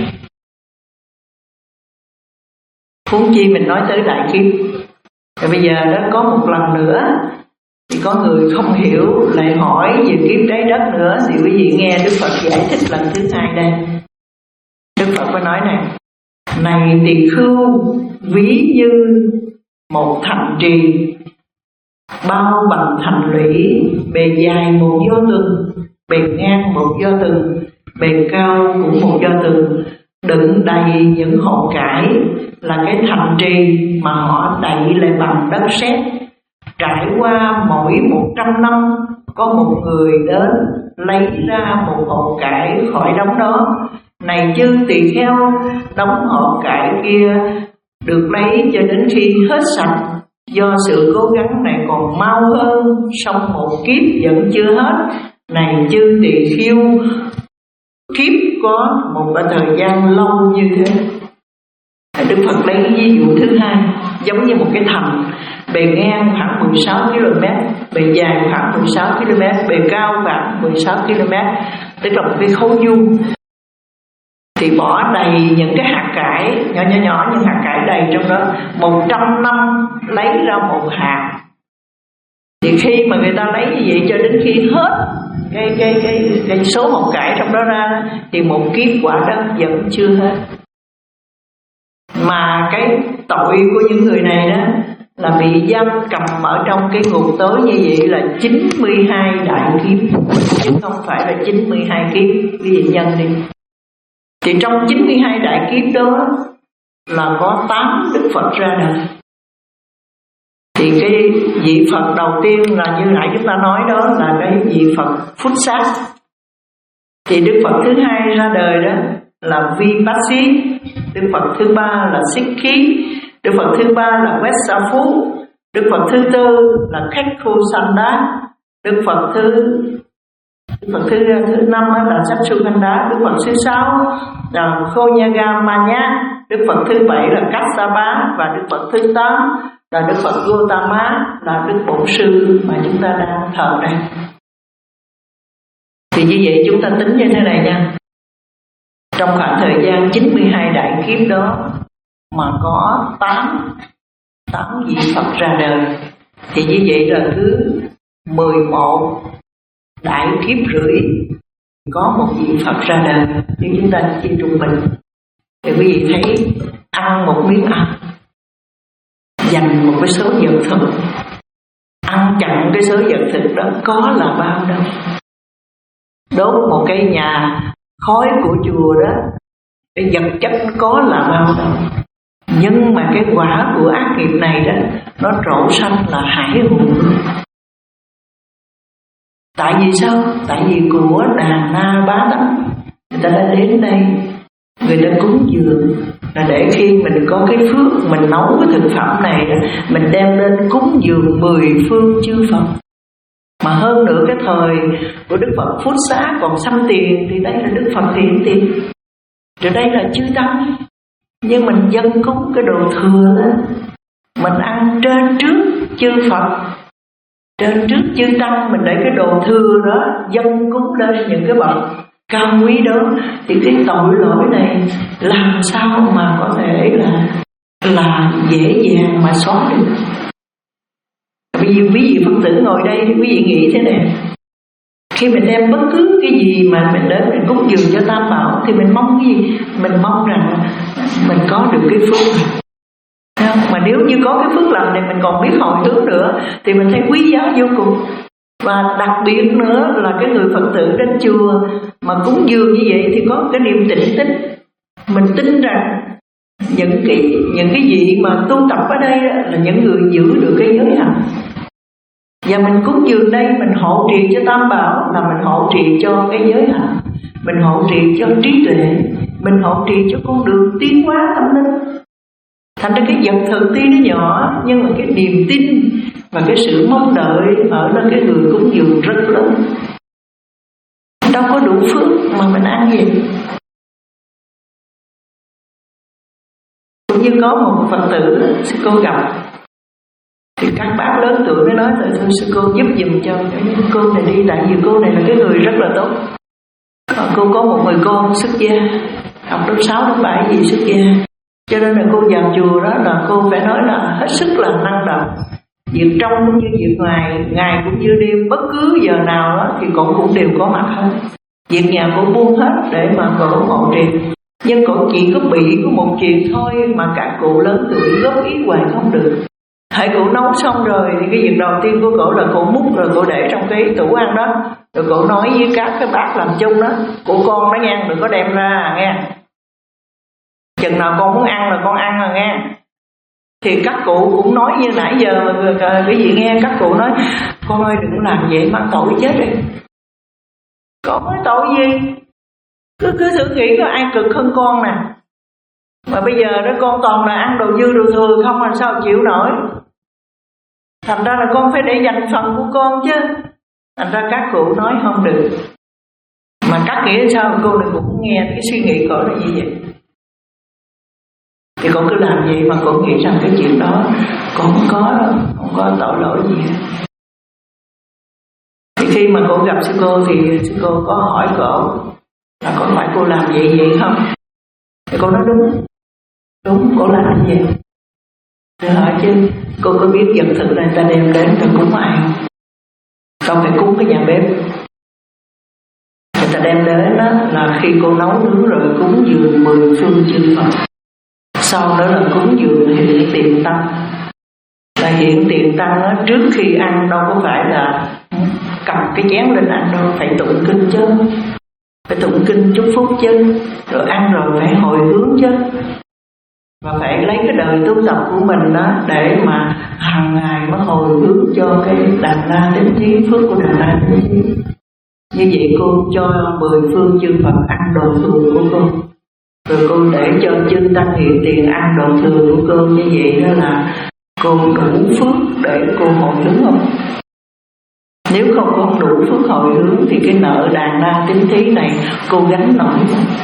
Huống chi mình nói tới đại kiếp. Rồi bây giờ đó có một lần nữa thì có người không hiểu lại hỏi về kiếp trái đất nữa, thì quý vị nghe Đức Phật giải thích lần thứ hai đây. Đức Phật có nói này: này tỳ khưu, ví như một thành trì bao bằng thành lũy, bề dài một do tường, bề ngang một do tường, bề cao cũng một do tường, đựng đầy những hột cải, là cái thành trì mà họ đậy lại bằng đất sét. Trải qua mỗi một trăm năm có một người đến lấy ra một hột cải khỏi đống đó. Này chư tỳ kheo, đống hột cải kia được lấy cho đến khi hết sạch. Do sự cố gắng này còn mau hơn, xong một kiếp vẫn chưa hết. Này chư tỳ kheo, kiếp có một thời gian lâu như thế. Đức Phật lấy cái ví dụ thứ hai, giống như một cái thành, bề ngang khoảng mười sáu ki lô mét, bề dài khoảng mười sáu ki lô mét, bề cao khoảng mười sáu ki lô mét, tức là một cái khối vuông. Thì bỏ đầy những cái hạt cải nhỏ nhỏ nhỏ, những hạt cải đầy trong đó. Một trăm năm lấy ra một hạt. Thì khi mà người ta lấy như vậy cho đến khi hết cái cái cái cái số hột cải trong đó ra, thì một kiếp quả đất vẫn chưa hết. Mà cái tội của những người này đó là bị giam cầm ở trong cái ngục tối như vậy là chín mươi hai đại kiếp, chứ không phải là chín mươi hai kiếp. Quý vị nhân đi. Thì trong chín mươi hai đại kiếp đó là có tám Đức Phật ra đời. Thì cái vị Phật đầu tiên là như nãy chúng ta nói đó là cái vị Phật Phút Sát. Thì Đức Phật thứ hai ra đời đó là Vipassy. Đức Phật thứ ba là Xích Khí. Đức Phật thứ ba là Quét Sa Phú. Đức Phật thứ tư là Khách Khu Sanda. Đức Phật thứ Đức Phật thứ thứ năm là Sát Su Khanh Đá. Đức Phật thứ sáu là Khonyaga Manya. Đức Phật thứ bảy là Kassapa. Và Đức Phật thứ tám là Đức Phật Gotama, là Đức Bổn Sư mà chúng ta đang thờ đây. Thì như vậy chúng ta tính như thế này nha. Trong khoảng thời gian chín mươi hai đại kiếp đó mà có tám tám vị Phật ra đời, thì như vậy là cứ mười một đại kiếp rưỡi có một vị Phật ra đời. Nếu chúng ta chia trung bình thì quý vị thấy ăn một miếng ăn, dành một cái số vật thực, ăn chặn cái số vật thực đó có là bao đâu. Đốt một cái nhà khói của chùa đó, cái vật chất có là bao đâu. Nhưng mà cái quả của ác nghiệp này đó, nó trổ sanh là hải hùng. Tại vì sao? Tại vì của Đà Na Bá Tánh, người ta đã đến đây, người ta cúng dường là để khi mình có cái phước, mình nấu cái thực phẩm này đó, mình đem lên cúng dường mười phương chư Phật. Mà hơn nữa cái thời của Đức Phật Phút Xá còn xăm tiền, thì đây là Đức Phật hiện tiền, rồi đây là chư Tăng. Nhưng mình dâng cúng cái đồ thừa đó, mình ăn trên trước chư Phật, trên trước chư Tăng, mình để cái đồ thừa đó dâng cúng lên những cái bậc cao quý đó. Thì cái tội lỗi này làm sao mà có thể là là dễ dàng mà xóa được. Bây giờ quý vị Phật tử ngồi đây thì quý vị nghĩ thế này: khi mình đem bất cứ cái gì mà mình đến mình cúng dường cho Tam Bảo thì mình mong cái gì? Mình mong rằng mình có được cái phước này. Mà nếu như có cái phước lành này mình còn biết hồi hướng nữa thì mình thấy quý giá vô cùng. Và đặc biệt nữa là cái người Phật tử đến chùa mà cúng dường như vậy thì có cái niềm tịnh tích. Mình tin rằng những cái những cái gì mà tu tập ở đây là những người giữ được cái giới hạnh, Và mình cúng dường đây mình hộ trì cho Tam Bảo, là mình hộ trì cho cái giới hạnh, mình hộ trì cho trí tuệ, mình hộ trì cho con đường tiến hóa tâm linh. Thành ra cái vật thực tuy nó nhỏ, nhưng mà cái niềm tin và cái sự mong đợi ở nơi cái người cúng dường rất lớn. Đâu có đủ phước mà mình ăn gì. Cũng như có một Phật tử sư cô gặp, thì các bác lớn tuổi mới nói thôi sư cô giúp giùm cho cái cô này đi, tại vì cô này là cái người rất là tốt. Cô có một người con xuất gia, học lớp sáu lớp bảy gì xuất gia, cho nên là cô vào chùa đó là cô phải nói là hết sức là năng động, việc trong cũng như việc ngoài, ngày cũng như đêm, bất cứ giờ nào đó thì cô cũng đều có mặt hết. Việc nhà cô buông hết để mà cô hộ trì. Nhưng cô chỉ có bị có một chuyện thôi mà các cụ lớn tuổi góp ý hoài không được. Hãy cụ nấu xong rồi thì cái việc đầu tiên của cổ là cổ múc rồi cổ để trong cái tủ ăn đó, rồi cổ nói với các cái bác làm chung đó, của con nó nghe, đừng có đem ra nghe. Chừng nào con muốn ăn là con ăn rồi nghe. Thì các cụ cũng nói như nãy giờ cái gì nghe, các cụ nói con ơi đừng làm vậy mà tội chết đi. Con nói tội gì? Cứ cứ thử nghĩ có ai cực hơn con nè. Mà bây giờ đó con toàn là ăn đồ dư đồ thừa không làm sao chịu nổi. Thành ra là con phải để dành phần của con chứ. Thành ra các cụ nói không được. Mà các nghĩa sao cô này cũng nghe cái suy nghĩ của nó như vậy. Thì con cứ làm vậy mà con nghĩ rằng cái chuyện đó con không có đâu, không có tội lỗi gì hết. Thì khi mà cô gặp sư cô thì sư cô có hỏi cô là có phải cô làm vậy vậy không? Thì cô nói đúng, đúng cô làm như vậy. Tôi hỏi chứ cô có biết vật thực này ta đem đến ta cúng ai không? Không phải cúng cái nhà bếp. Người ta đem đến đó là khi cô nấu nướng rồi cúng dường mười phương chư Phật. Sau đó là cúng dường hiện tiền tăng. Là hiện tiền tăng đó, trước khi ăn đâu có phải là cầm cái chén lên ăn đâu, phải tụng kinh chứ, phải tụng kinh chúc phúc chứ, rồi ăn rồi phải hồi hướng chứ, và phải lấy cái đời tu tập của mình đó để mà hàng ngày mới hồi hướng cho cái Đàn La Tín Thí, phước của Đàn La Tín Thí. Như vậy cô cho mười phương chư Phật ăn đồ thừa của cô, rồi cô để cho chư tăng hiện tiền ăn đồ thừa của cô. Như vậy đó là cô đủ phước để cô hồi hướng không? Nếu không có đủ phước hồi hướng thì cái nợ Đàn La Tín Thí này cô gánh nổi.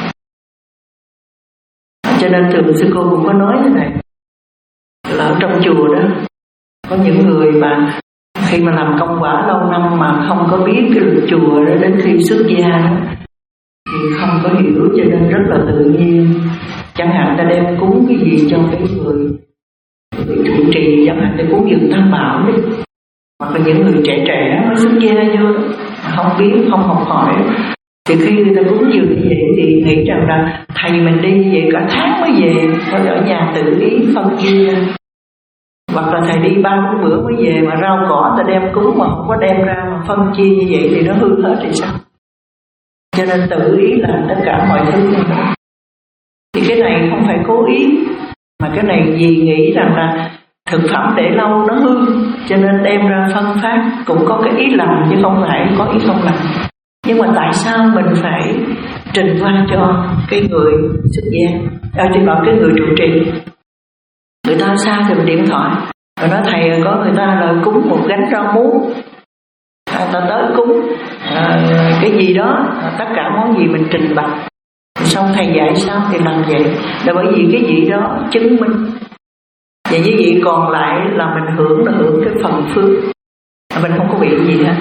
Cho nên thường sư cô cũng có nói thế này, là ở trong chùa đó có những người mà khi mà làm công quả lâu năm mà không có biết cái luật chùa đó, đến khi xuất gia đó thì không có hiểu, cho nên rất là tự nhiên. Chẳng hạn ta đem cúng cái gì cho cái người, người trụ trì, chẳng hạn ta cúng dường Tam Bảo đi, hoặc là những người trẻ trẻ mới xuất gia vô đó, không biết, không học hỏi, thì khi người ta cúng dường như vậy thì nghĩ rằng là thầy mình đi như vậy cả tháng mới về, thôi ở nhà tự ý phân chia. Hoặc là thầy đi ba bốn bữa mới về mà rau cỏ ta đem cúng mà không có đem ra mà phân chia như vậy thì nó hư hết thì sao? Cho nên tự ý làm tất cả mọi thứ. Thì cái này không phải cố ý, mà cái này vì nghĩ rằng là thực phẩm để lâu nó hư, cho nên đem ra phân phát, cũng có cái ý làm chứ không phải có ý không làm. Nhưng mà tại sao mình phải trình qua cho cái người xuất gia, à, trình vào cái người trụ trì? Người ta xa thì mình điện thoại rồi nói thầy có người ta là cúng một gánh rau muống, à, ta tới cúng à, cái gì đó, à, tất cả món gì mình trình bày, xong thầy dạy sao thì làm vậy, là bởi vì cái gì đó chứng minh. Và như vậy còn lại là mình hưởng là hưởng cái phần phước, mình không có bị gì hết.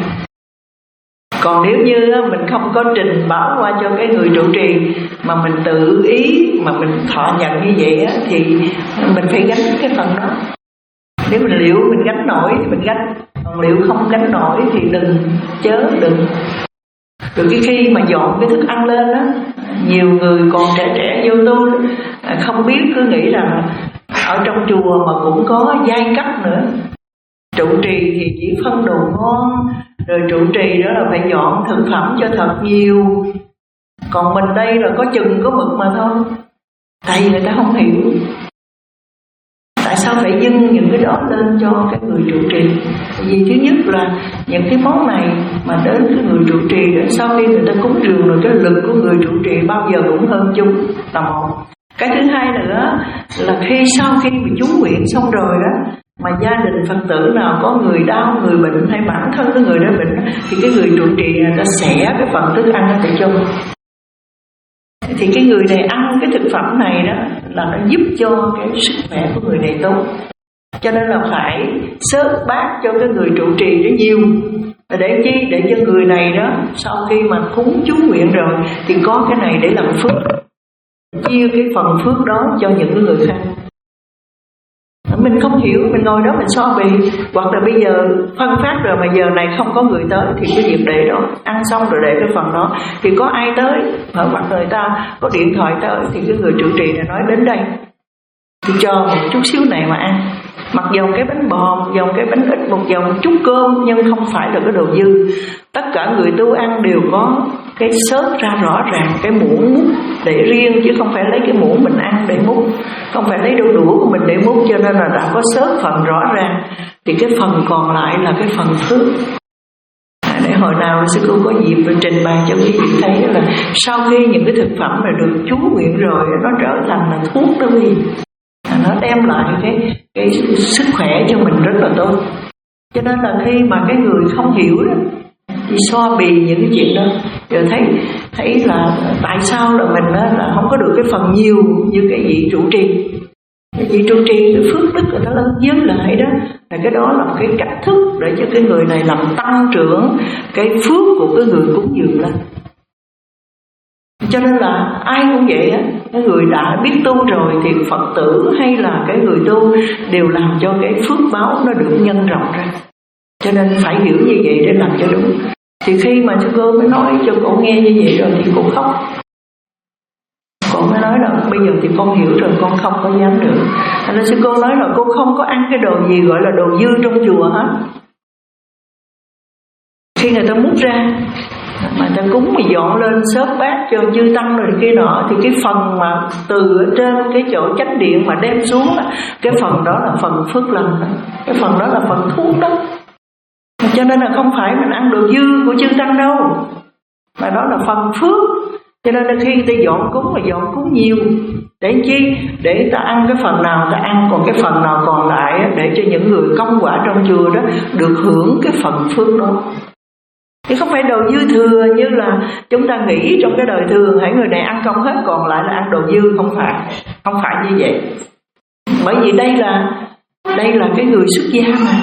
Còn nếu như mình không có trình báo qua cho cái người trụ trì mà mình tự ý mà mình thọ nhận như vậy thì mình phải gánh cái phần đó. Nếu mình liệu mình gánh nổi thì mình gánh, còn liệu không gánh nổi thì đừng, chớ đừng. Rồi cái khi mà dọn cái thức ăn lên đó, nhiều người còn trẻ trẻ vô tu không biết, cứ nghĩ rằng ở trong chùa mà cũng có giai cấp nữa. Trụ trì thì chỉ phân đồ ngon, rồi trụ trì đó là phải dọn thực phẩm cho thật nhiều, còn mình đây là có chừng có mực mà thôi. Tại vì người ta không hiểu, tại Tại sao phải dâng những cái đó lên cho cái người trụ trì? Vì thứ nhất là những cái món này mà đến cái người trụ trì đó, sau khi người ta cúng dường rồi, cái lực của người trụ trì bao giờ cũng hơn chúng là một. Cái thứ hai nữa là khi sau khi mà chú nguyện xong rồi đó, mà gia đình Phật tử nào có người đau, người bệnh hay bản thân cái người đó bệnh, thì cái người trụ trì người ta xẻ cái phần thức ăn đó để cho. Thì cái người này ăn cái thực phẩm này đó là nó giúp cho cái sức khỏe của người này tốt. Cho nên là phải xớt bát cho cái người trụ trì đó nhiều. Để chi? Để cho người này đó sau khi mà cúng chú nguyện rồi thì có cái này để làm phước, chia cái phần phước đó cho những người khác. Mình không hiểu, mình ngồi đó mình so bì, hoặc là bây giờ phân phát rồi mà giờ này không có người tới thì cái việc để đó, ăn xong rồi để cái phần đó, thì có ai tới hoặc người ta có điện thoại tới thì cái người trụ trì này nói đến đây thì cho một chút xíu này mà ăn, mặc dầu cái bánh bò, một dầu cái bánh ít, một dầu một chút cơm, nhưng không phải là cái đồ dư. Tất cả người tu ăn đều có cái xớt ra rõ ràng cái muỗng múc để riêng, chứ không phải lấy cái muỗng mình ăn để múc, không phải lấy đôi đũa của mình để múc, cho nên là đã có xớt phần rõ ràng. Thì cái phần còn lại là cái phần phước. À, để hồi nào sư cô có dịp trình bày cho quý vị thấy là sau khi những cái thực phẩm này được chú nguyện rồi, nó trở thành là thuốc đó quý vị. À, nó đem lại cái cái sức khỏe cho mình rất là tốt. Cho nên là khi mà cái người không hiểu đó thì so bì những cái chuyện đó, rồi thấy thấy là tại sao là mình đó là không có được cái phần nhiều như cái vị trụ trì. Cái vị trụ trì cái phước đức người ta lớn với lại đó là cái đó là cái cách thức để cho cái người này làm tăng trưởng cái phước của cái người cúng dường lên. Cho nên là ai cũng vậy á, cái người đã biết tu rồi thì Phật tử hay là cái người tu đều làm cho cái phước báo nó được nhân rộng ra. Cho nên phải hiểu như vậy để làm cho đúng. Thì khi mà sư cô mới nói cho cô nghe như vậy rồi thì cô khóc. Cô mới nói là bây giờ thì con hiểu rồi, con không có dám nữa. Thành ra sư cô nói là cô không có ăn cái đồ gì gọi là đồ dư trong chùa hết. Khi người ta múc ra mà ta cúng mà dọn lên xớt bát cho chư tăng rồi kia nọ, thì cái phần mà từ ở trên cái chỗ chánh điện mà đem xuống, cái phần đó là phần phước lành, cái phần đó là phần thuốc đó. Cho nên là không phải mình ăn đồ dư của chư tăng đâu, mà đó là phần phước. Cho nên là khi ta dọn cúng mà dọn cúng nhiều. Để chi? Để ta ăn cái phần nào ta ăn, còn cái phần nào còn lại để cho những người công quả trong chùa đó được hưởng cái phần phước đó. Chứ không phải đồ dư thừa như là chúng ta nghĩ trong cái đời thường, hãy người này ăn không hết còn lại là ăn đồ dư. Không phải, không phải như vậy. Bởi vì đây là đây là cái người xuất gia mà.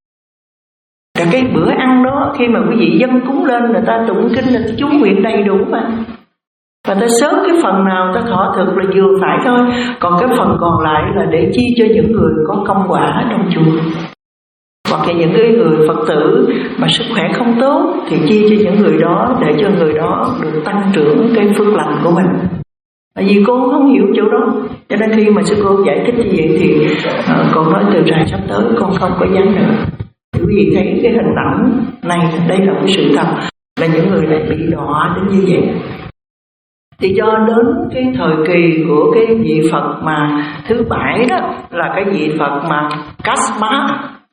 Và cái bữa ăn đó khi mà quý vị dâng cúng lên, người ta tụng kinh là chú nguyện đầy đủ mà. Và ta sớt cái phần nào ta thọ thực là vừa phải thôi, còn cái phần còn lại là để chi cho những người có công quả trong chùa. Hoặc là những cái người Phật tử mà sức khỏe không tốt thì chia cho những người đó để cho người đó được tăng trưởng cái phước lành của mình. Tại vì cô không hiểu chỗ đó, cho nên khi mà sư cô giải thích như vậy thì uh, cô nói từ rày sắp tới con không có dám nữa. Thì quý vị thấy cái hình ảnh này, đây là cái sự thật, là những người này bị đọa đến như vậy. Thì cho đến cái thời kỳ của cái vị Phật mà thứ bảy đó là cái vị Phật mà Kaspa,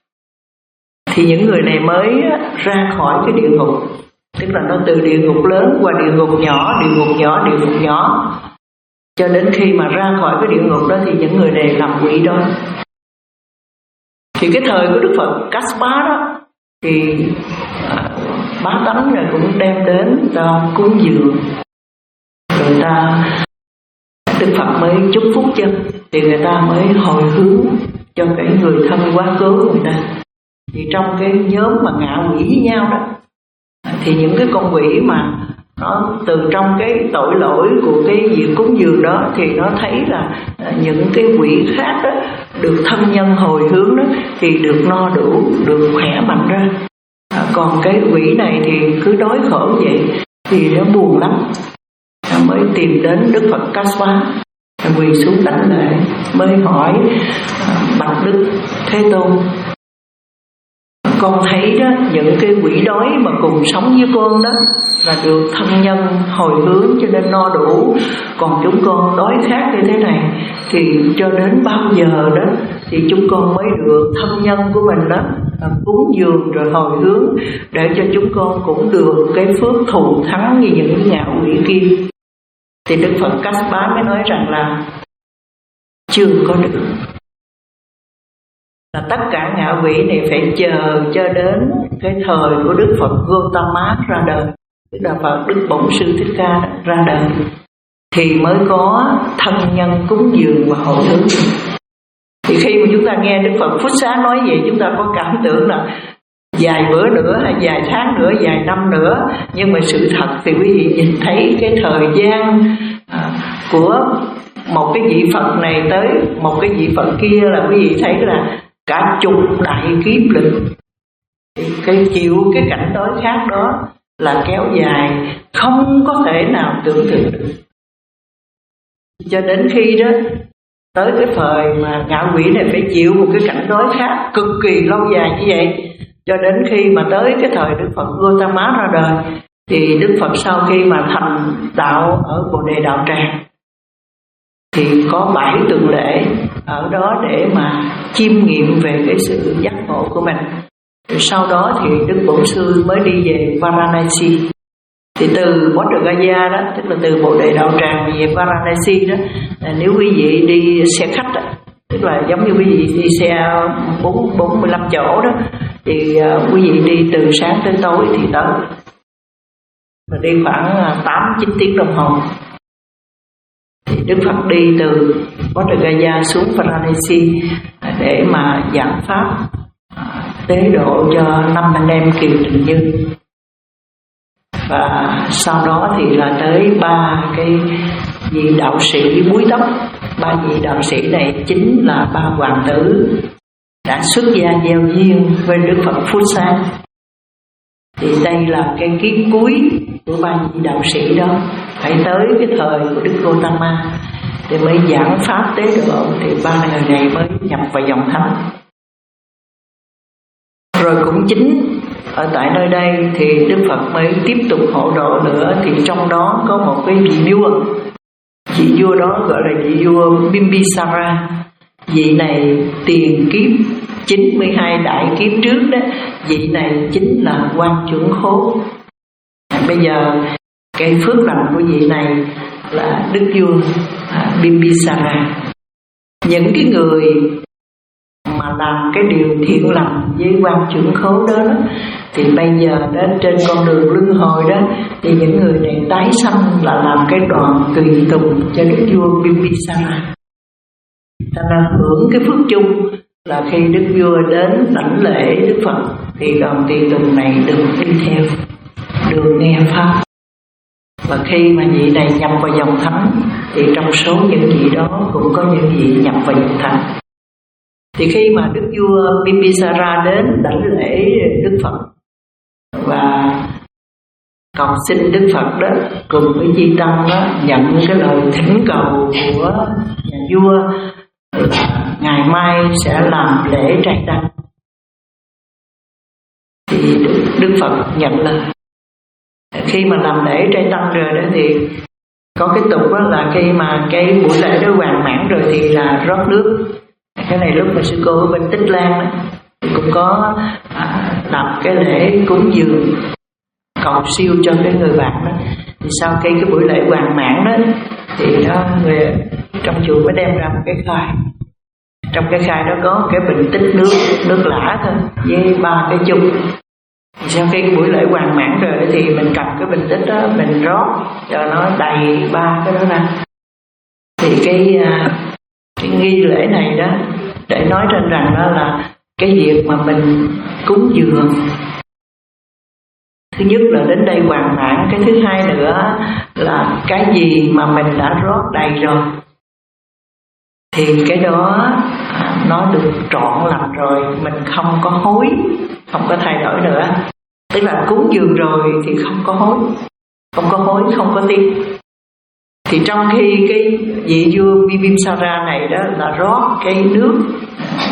thì những người này mới ra khỏi cái địa ngục. Tức là nó từ địa ngục lớn qua địa ngục nhỏ, địa ngục nhỏ, địa ngục nhỏ, cho đến khi mà ra khỏi cái địa ngục đó thì những người này làm quỷ đó. Thì cái thời của Đức Phật Kaspa đó thì à, bá tánh này cũng đem đến ta cúng dường, người ta Đức Phật mới chúc phúc cho, thì người ta mới hồi hướng cho cái người thân quá cố của người ta. Thì trong cái nhóm mà ngạ quỷ với nhau đó, thì những cái con quỷ mà nó từ trong cái tội lỗi của cái việc cúng dường đó, thì nó thấy là những cái quỷ khác đó được thân nhân hồi hướng đó thì được no đủ, được khỏe mạnh ra. À, còn cái quỷ này thì cứ đói khổ vậy thì nó buồn lắm, nó mới tìm đến Đức Phật Kaspa, quỳ xuống đảnh lễ, mới hỏi à, bạch Đức Thế Tôn, con thấy đó, những cái quỷ đói mà cùng sống với con đó là được thân nhân hồi hướng cho nên no đủ. Còn chúng con đói khát như thế này thì cho đến bao giờ đó thì chúng con mới được thân nhân của mình đó cúng dường rồi hồi hướng để cho chúng con cũng được cái phước thù thắng như những ngạ quỷ kia. Thì Đức Phật Kassapa mới nói rằng là chưa có được, là tất cả ngạ quỷ này phải chờ cho đến cái thời của Đức Phật Gautama ra đời, tức là Phật Đức Bổn Sư Thích Ca ra đời thì mới có thân nhân cúng dường và hồi hướng. Thì khi mà chúng ta nghe Đức Phật Phúc Xá nói vậy, chúng ta có cảm tưởng là vài bữa nữa hay vài tháng nữa, vài năm nữa, nhưng mà sự thật thì quý vị nhìn thấy cái thời gian à, của một cái vị Phật này tới một cái vị Phật kia là quý vị thấy là cả chục đại kiếp lực. Cái chịu cái cảnh đói khát đó là kéo dài không có thể nào tưởng tượng được. Cho đến khi đó tới cái thời mà ngạ quỷ này phải chịu một cái cảnh đói khát cực kỳ lâu dài như vậy, cho đến khi mà tới cái thời Đức Phật Gautama ra đời thì Đức Phật sau khi mà thành đạo ở Bồ Đề Đạo Tràng thì có bảy tuần lễ ở đó để mà chiêm nghiệm về cái sự giác ngộ của mình. Rồi sau đó thì Đức Bổn Sư mới đi về Varanasi. Thì từ Bodh Gaya đó, tức là từ Bồ Đề Đạo Tràng về Varanasi đó, nếu quý vị đi xe khách đó, tức là giống như quý vị đi xe bốn bốn mươi lăm chỗ đó, thì uh, quý vị đi từ sáng tới tối thì tới, và đi khoảng tám chín tiếng đồng hồ. Thì Đức Phật đi từ Bodh Gaya xuống Varanasi để mà giảng pháp uh, tế độ cho năm anh em Kiều Trần Như. Và sau đó thì là tới ba cái vị đạo sĩ búi tóc. Ba vị đạo sĩ này chính là ba hoàng tử đã xuất gia gieo duyên với Đức Phật Phúc Xá. Thì đây là cái kiếp cuối của ba vị đạo sĩ đó, phải tới cái thời của Đức Gautama thì mới giảng pháp tế độ, thì ba người này mới nhập vào dòng thánh. Rồi cũng chính ở tại nơi đây thì Đức Phật mới tiếp tục hộ độ nữa. Thì trong đó có một cái vị vua, vị vua đó gọi là vị vua Bimbisara. Vị này tiền kiếp chín mươi hai đại kiếp trước đó, vị này chính là quan trưởng khố. Bây giờ cái phước lành của vị này là Đức vua Bimbisara. Những cái người mà làm cái điều thiện lành với quan trưởng khố đó, đó thì bây giờ đến trên con đường luân hồi đó thì những người này tái sanh là làm cái đoàn tùy tùng cho Đức vua Bimbisara. Ta nên hưởng cái phước chung là khi Đức vua đến lãnh lễ Đức Phật thì đoàn tùy tùng này được đi theo, được nghe pháp. Và khi mà vị này nhập vào dòng thánh thì trong số những vị đó cũng có những vị nhập vào dòng thánh. Thì khi mà Đức vua Bimbisara đến đảnh lễ Đức Phật và cầu xin Đức Phật đó cùng với Di Tăng đó nhận cái lời thỉnh cầu của nhà vua là ngày mai sẽ làm lễ trai tăng, thì Đức, Đức Phật nhận lời. Khi mà làm lễ trai tăng rồi đó thì có cái tục đó là khi mà cái buổi lễ đó hoàn mãn rồi thì là rót nước. Cái này lúc mà sư cô ở bên Tích Lan đó, thì cũng có à, làm cái lễ cúng dường cầu siêu cho cái người bạn đó. Thì sau khi cái buổi lễ hoàn mãn đó thì đó người trong chùa mới đem ra một cái khai. Trong cái khai đó có một cái bình tích nước nước lã thôi với ba cái chung. Thì sau khi cái buổi lễ hoàn mãn rồi thì mình cầm cái bình tích đó mình rót cho nó đầy ba cái đó ra. Thì cái cái nghi lễ này đó để nói trên rằng đó là cái việc mà mình cúng dường, thứ nhất là đến đây hoàn mãn, cái thứ hai nữa là cái gì mà mình đã rót đầy rồi thì cái đó à, nó được trọn lành rồi, mình không có hối, không có thay đổi nữa. Tức là cúng dường rồi thì không có hối, không có hối, không có tiếc. Thì trong khi cái vị vua Bimbisara này đó là rót cái nước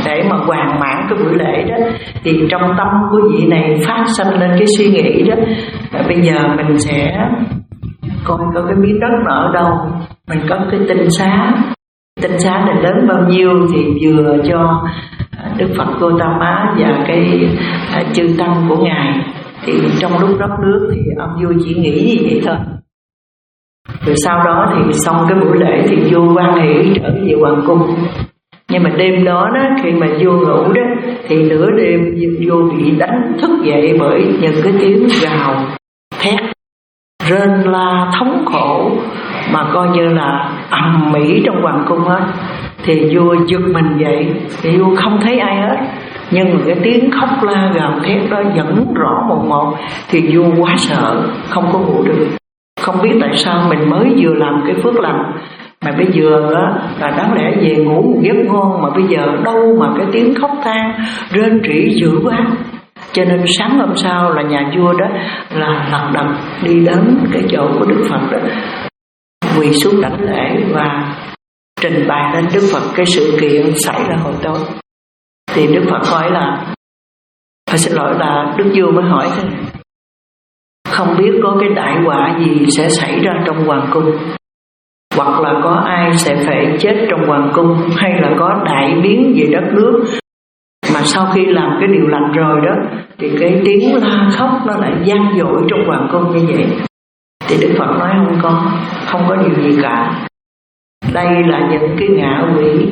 để mà hoàn mãn cái buổi lễ đó, thì trong tâm của vị này phát sanh lên cái suy nghĩ đó là bây giờ mình sẽ coi coi cái miếng đất nó ở đâu, mình có cái tinh xá, tinh xá này lớn bao nhiêu thì vừa cho Đức Phật Gautama và cái chư tăng của ngài. Thì trong lúc rót nước thì ông vua chỉ nghĩ như vậy thôi. Rồi sau đó thì xong cái buổi lễ thì vua hoan hỷ trở về hoàng cung. Nhưng mà đêm đó đó, khi mà vua ngủ đó, thì nửa đêm vua bị đánh thức dậy bởi những cái tiếng gào thét rên la thống khổ mà coi như là ầm ĩ trong hoàng cung hết. Thì vua giật mình dậy, thì vua không thấy ai hết, nhưng mà cái tiếng khóc la gào thét đó vẫn rõ một một. Thì vua quá sợ, không có ngủ được. Không biết tại sao mình mới vừa làm cái phước lành mà bây giờ đó là đáng lẽ về ngủ một giấc ngon, mà bây giờ đâu mà cái tiếng khóc than rên rỉ dữ quá. Cho nên sáng hôm sau là nhà vua đó là lật đật đi đến cái chỗ của Đức Phật đó, quỳ xuống đảnh lễ và trình bày lên Đức Phật cái sự kiện xảy ra hồi tối. Thì Đức Phật hỏi là, phải xin lỗi là Đức vua mới hỏi thế này: không biết có cái đại họa gì sẽ xảy ra trong hoàng cung, hoặc là có ai sẽ phải chết trong hoàng cung, hay là có đại biến về đất nước, mà sau khi làm cái điều lành rồi đó thì cái tiếng la khóc nó lại vang dội trong hoàng cung như vậy. Thì Đức Phật nói không có, không có điều gì cả. Đây là những cái ngạ quỷ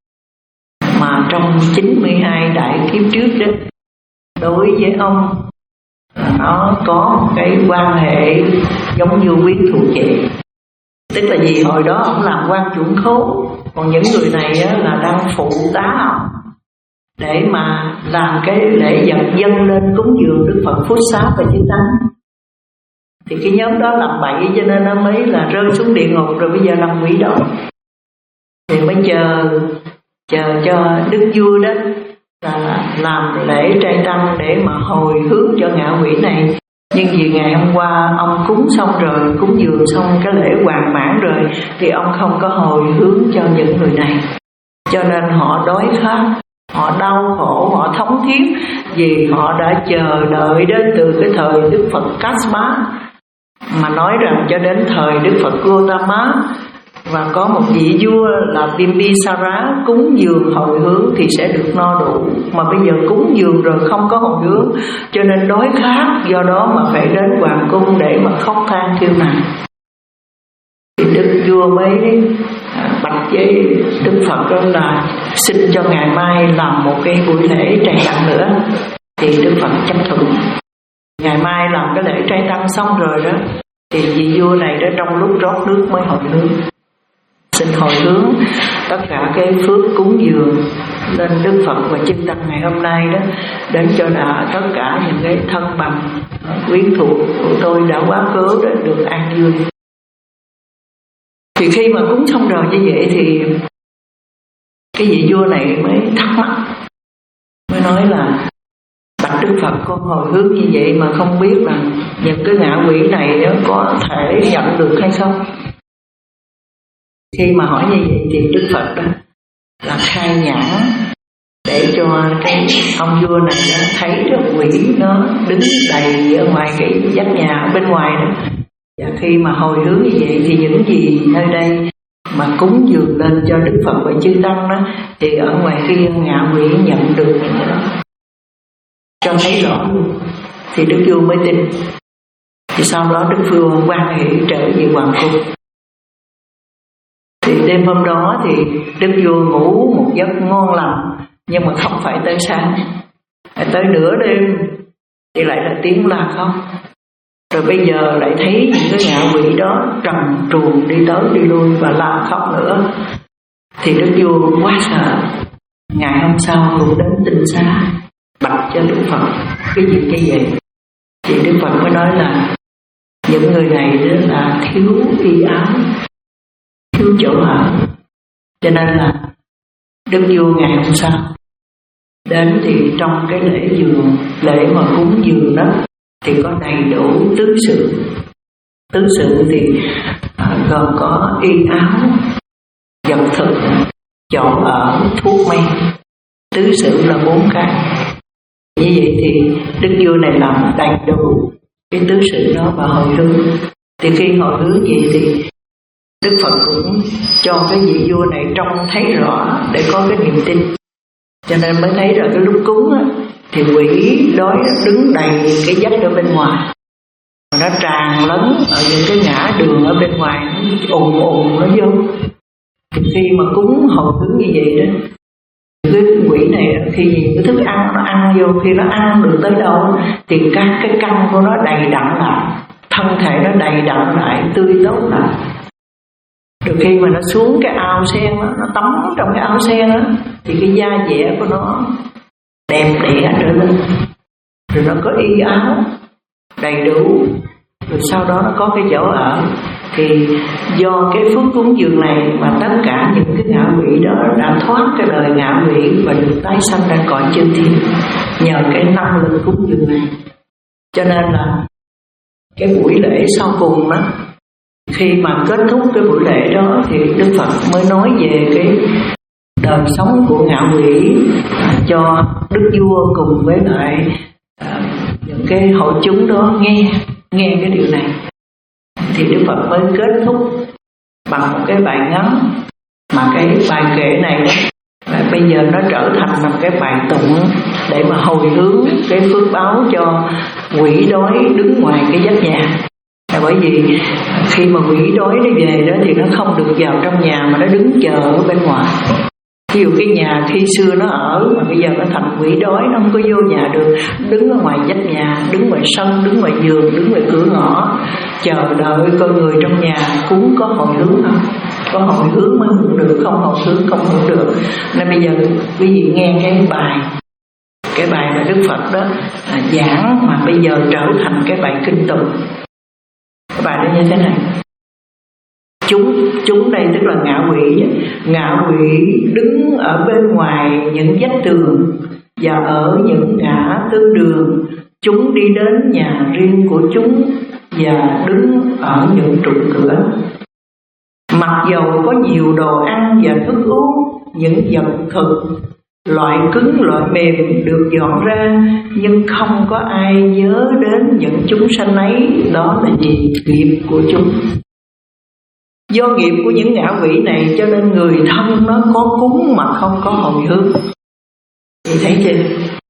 mà trong chín mươi hai đại kiếp trước đó, đối với ông nó có một cái quan hệ giống như quyến thuộc vậy. Tức là vì hồi đó ông làm quan chuẩn khố, còn những người này á, là đang phụ tá ông để mà làm cái lễ vật dâng lên cúng dường Đức Phật Phúc Xá và chư tăng. Thì cái nhóm đó làm bậy cho nên nó mới là rơi xuống địa ngục, rồi bây giờ làm quỷ đó. Thì mới chờ chờ cho Đức vua đó là làm lễ trai tăng để mà hồi hướng cho ngạ quỷ này. Nhưng vì ngày hôm qua ông cúng xong rồi, cúng dường xong cái lễ hoàn mãn rồi, thì ông không có hồi hướng cho những người này. Cho nên họ đói khát, họ đau khổ, họ thống thiết, vì họ đã chờ đợi đến từ cái thời Đức Phật Kasma, mà nói rằng cho đến thời Đức Phật Gautama. Và có một vị vua là Bimbisara cúng dường hồi hướng thì sẽ được no đủ, mà bây giờ cúng dường rồi không có hồi hướng, cho nên đói khát, do đó mà phải đến hoàng cung để mà khóc than kêu nàn. Thì Đức vua mới bạch với Đức Phật đó là xin cho ngày mai làm một cái buổi lễ trai tăng nữa. Thì Đức Phật chấp thuận. Ngày mai làm cái lễ trai tăng xong rồi đó, thì vị vua này đó trong lúc rót nước mới hồi hướng, xin hồi hướng tất cả cái phước cúng dường lên Đức Phật và chư tăng ngày hôm nay đó, đến cho là tất cả những cái thân bằng quyến thuộc của tôi đã quá cố đó được an vui. Thì khi mà cúng xong rồi như vậy thì cái vị vua này mới thắc mắc, mới nói là bạch Đức Phật, con hồi hướng như vậy mà không biết là những cái ngạ quỷ này nó có thể nhận được hay không. Khi mà hỏi như vậy thì Đức Phật đó là khai nhãn để cho cái ông vua này đó thấy được quỷ nó đứng đầy ở ngoài cái vách nhà bên ngoài đó. Và khi mà hồi hướng như vậy thì những gì nơi đây mà cúng dường lên cho Đức Phật và chư tăng đó, thì ở ngoài kia ngạ quỷ nhận được những cái đó, cho thấy rõ luôn. Thì Đức vua mới tin. Thì sau đó Đức vua hoan hỷ trở về hoàng cung. Thì đêm hôm đó thì Đức vua ngủ một giấc ngon lành, nhưng mà không phải tới sáng. Tới nửa đêm thì lại là tiếng la khóc. Rồi bây giờ lại thấy những cái ngạ quỷ đó trần truồng đi tới đi lui và la khóc nữa. Thì Đức vua quá sợ. Ngày hôm sau cũng đến tinh xá bạch cho Đức Phật cái gì cái vậy. Thì Đức Phật mới nói là những người này đó là thiếu y áo, thiếu chỗ ở, cho nên là Đức vua ngày hôm sau đến thì trong cái lễ dường, lễ mà cúng dường đó thì có đầy đủ tứ sự. Tứ sự thì à, gồm có y áo, vật thực, chỗ ở, thuốc men. tứ sự là bốn cái. Như vậy thì đức vua này làm đầy đủ cái tứ sự đó và hồi hướng. Thì khi hồi hướng vậy thì Đức Phật cũng cho cái vị vua này trông thấy rõ để có cái niềm tin. Cho nên mới thấy rồi cái lúc cúng á, thì quỷ đói đứng đầy cái vách ở bên ngoài, nó tràn lấn ở những cái ngã đường ở bên ngoài, nó ùn ùn nó vô. Thì khi mà cúng hồi hướng như vậy đó, cái quỷ này khi nhìn cái thức ăn nó ăn vô, khi nó ăn được tới đâu thì các cái căn của nó đầy đặn lại, thân thể nó đầy đặn lại, tươi tốt lại. Được khi mà nó xuống cái ao sen đó, nó tắm trong cái ao sen đó, thì cái da dẻ của nó đẹp đẽ trở lên, rồi nó có y áo đầy đủ, rồi sau đó nó có cái chỗ ở. Thì do cái phước cúng dường này mà tất cả những cái ngạ quỷ đó đã thoát cái đời ngạ quỷ và được tái sanh ra cõi chư thiên nhờ cái năng lực cúng dường này. Cho nên là cái buổi lễ sau cùng đó, khi mà kết thúc cái buổi lễ đó thì Đức Phật mới nói về cái đời sống của ngạ quỷ cho Đức Vua cùng với lại à, những cái hội chúng đó nghe nghe cái điều này. Thì Đức Phật mới kết thúc bằng một cái bài ngắn, mà cái bài kệ này là bây giờ nó trở thành một cái bài tụng để mà hồi hướng cái phước báo cho quỷ đói đứng ngoài cái vách nhà. Là bởi vì khi mà quỷ đói nó về đó thì nó không được vào trong nhà mà nó đứng chờ ở bên ngoài. Ví dụ cái nhà khi xưa nó ở mà bây giờ nó thành quỷ đói, nó không có vô nhà được, đứng ở ngoài vách nhà, đứng ngoài sân, đứng ngoài giường, đứng ngoài cửa ngõ, chờ đợi con người trong nhà cúng có hồi hướng không? Có hồi hướng mới hưởng được, không hồi hướng không hưởng được. Nên bây giờ quý vị nghe cái bài cái bài mà Đức Phật đó à, giảng mà bây giờ trở thành cái bài kinh tụng. Cái bài đó như thế này: Chúng, chúng đây tức là ngạ quỷ. Ngạ quỷ đứng ở bên ngoài những vách tường và ở những ngã tư đường. Chúng đi đến nhà riêng của chúng và đứng ở những trụ cửa. Mặc dầu có nhiều đồ ăn và thức uống, những vật thực, loại cứng loại mềm được dọn ra, nhưng không có ai nhớ đến những chúng sanh ấy. Đó là gì? Nghiệp của chúng. Do nghiệp của những ngạ quỷ này cho nên người thân nó có cúng mà không có hồi hướng. Chị thấy chưa?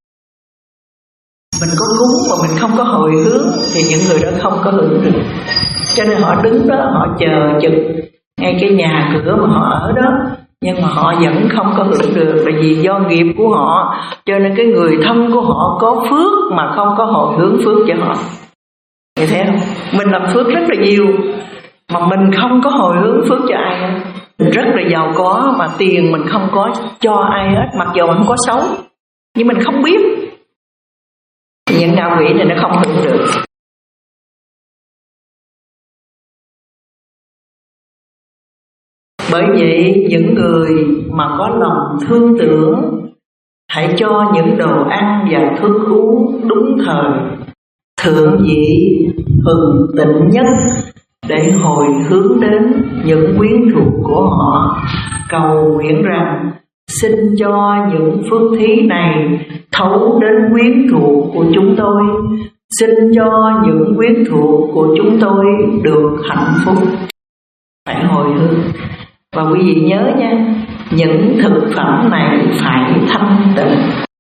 Mình có cúng mà mình không có hồi hướng thì những người đó không có hưởng được. Cho nên họ đứng đó họ chờ chừng ngay cái nhà cửa mà họ ở đó, nhưng mà họ vẫn không có hưởng được, là vì do nghiệp của họ. Cho nên cái người thân của họ có phước mà không có hồi hướng phước cho họ. Chị thấy không? Mình làm phước rất là nhiều mà mình không có hồi hướng phước cho ai. Mình rất là giàu có mà tiền mình không có cho ai hết, mặc dù mình không có xấu, nhưng mình không biết. Những ngạ quỷ này nó không hưởng được. Bởi vậy những người mà có lòng thương tưởng, hãy cho những đồ ăn và thức uống đúng thời, thượng vị, hừng tịnh nhất, để hồi hướng đến những quyến thuộc của họ, cầu nguyện rằng xin cho những phước thí này thấu đến quyến thuộc của chúng tôi, xin cho những quyến thuộc của chúng tôi được hạnh phúc. Phải hồi hướng. Và quý vị nhớ nha, những thực phẩm này phải thanh tịnh.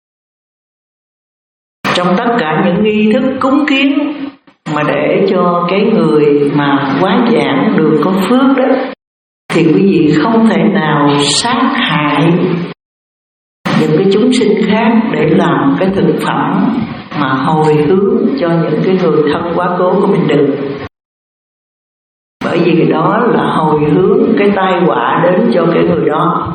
Trong tất cả những nghi thức cúng kiến mà để cho cái người mà quá giảng được có phước đó, thì quý vị không thể nào sát hại những cái chúng sinh khác để làm cái thực phẩm mà hồi hướng cho những cái người thân quá cố của mình được. Bởi vì đó là hồi hướng cái tai họa đến cho cái người đó.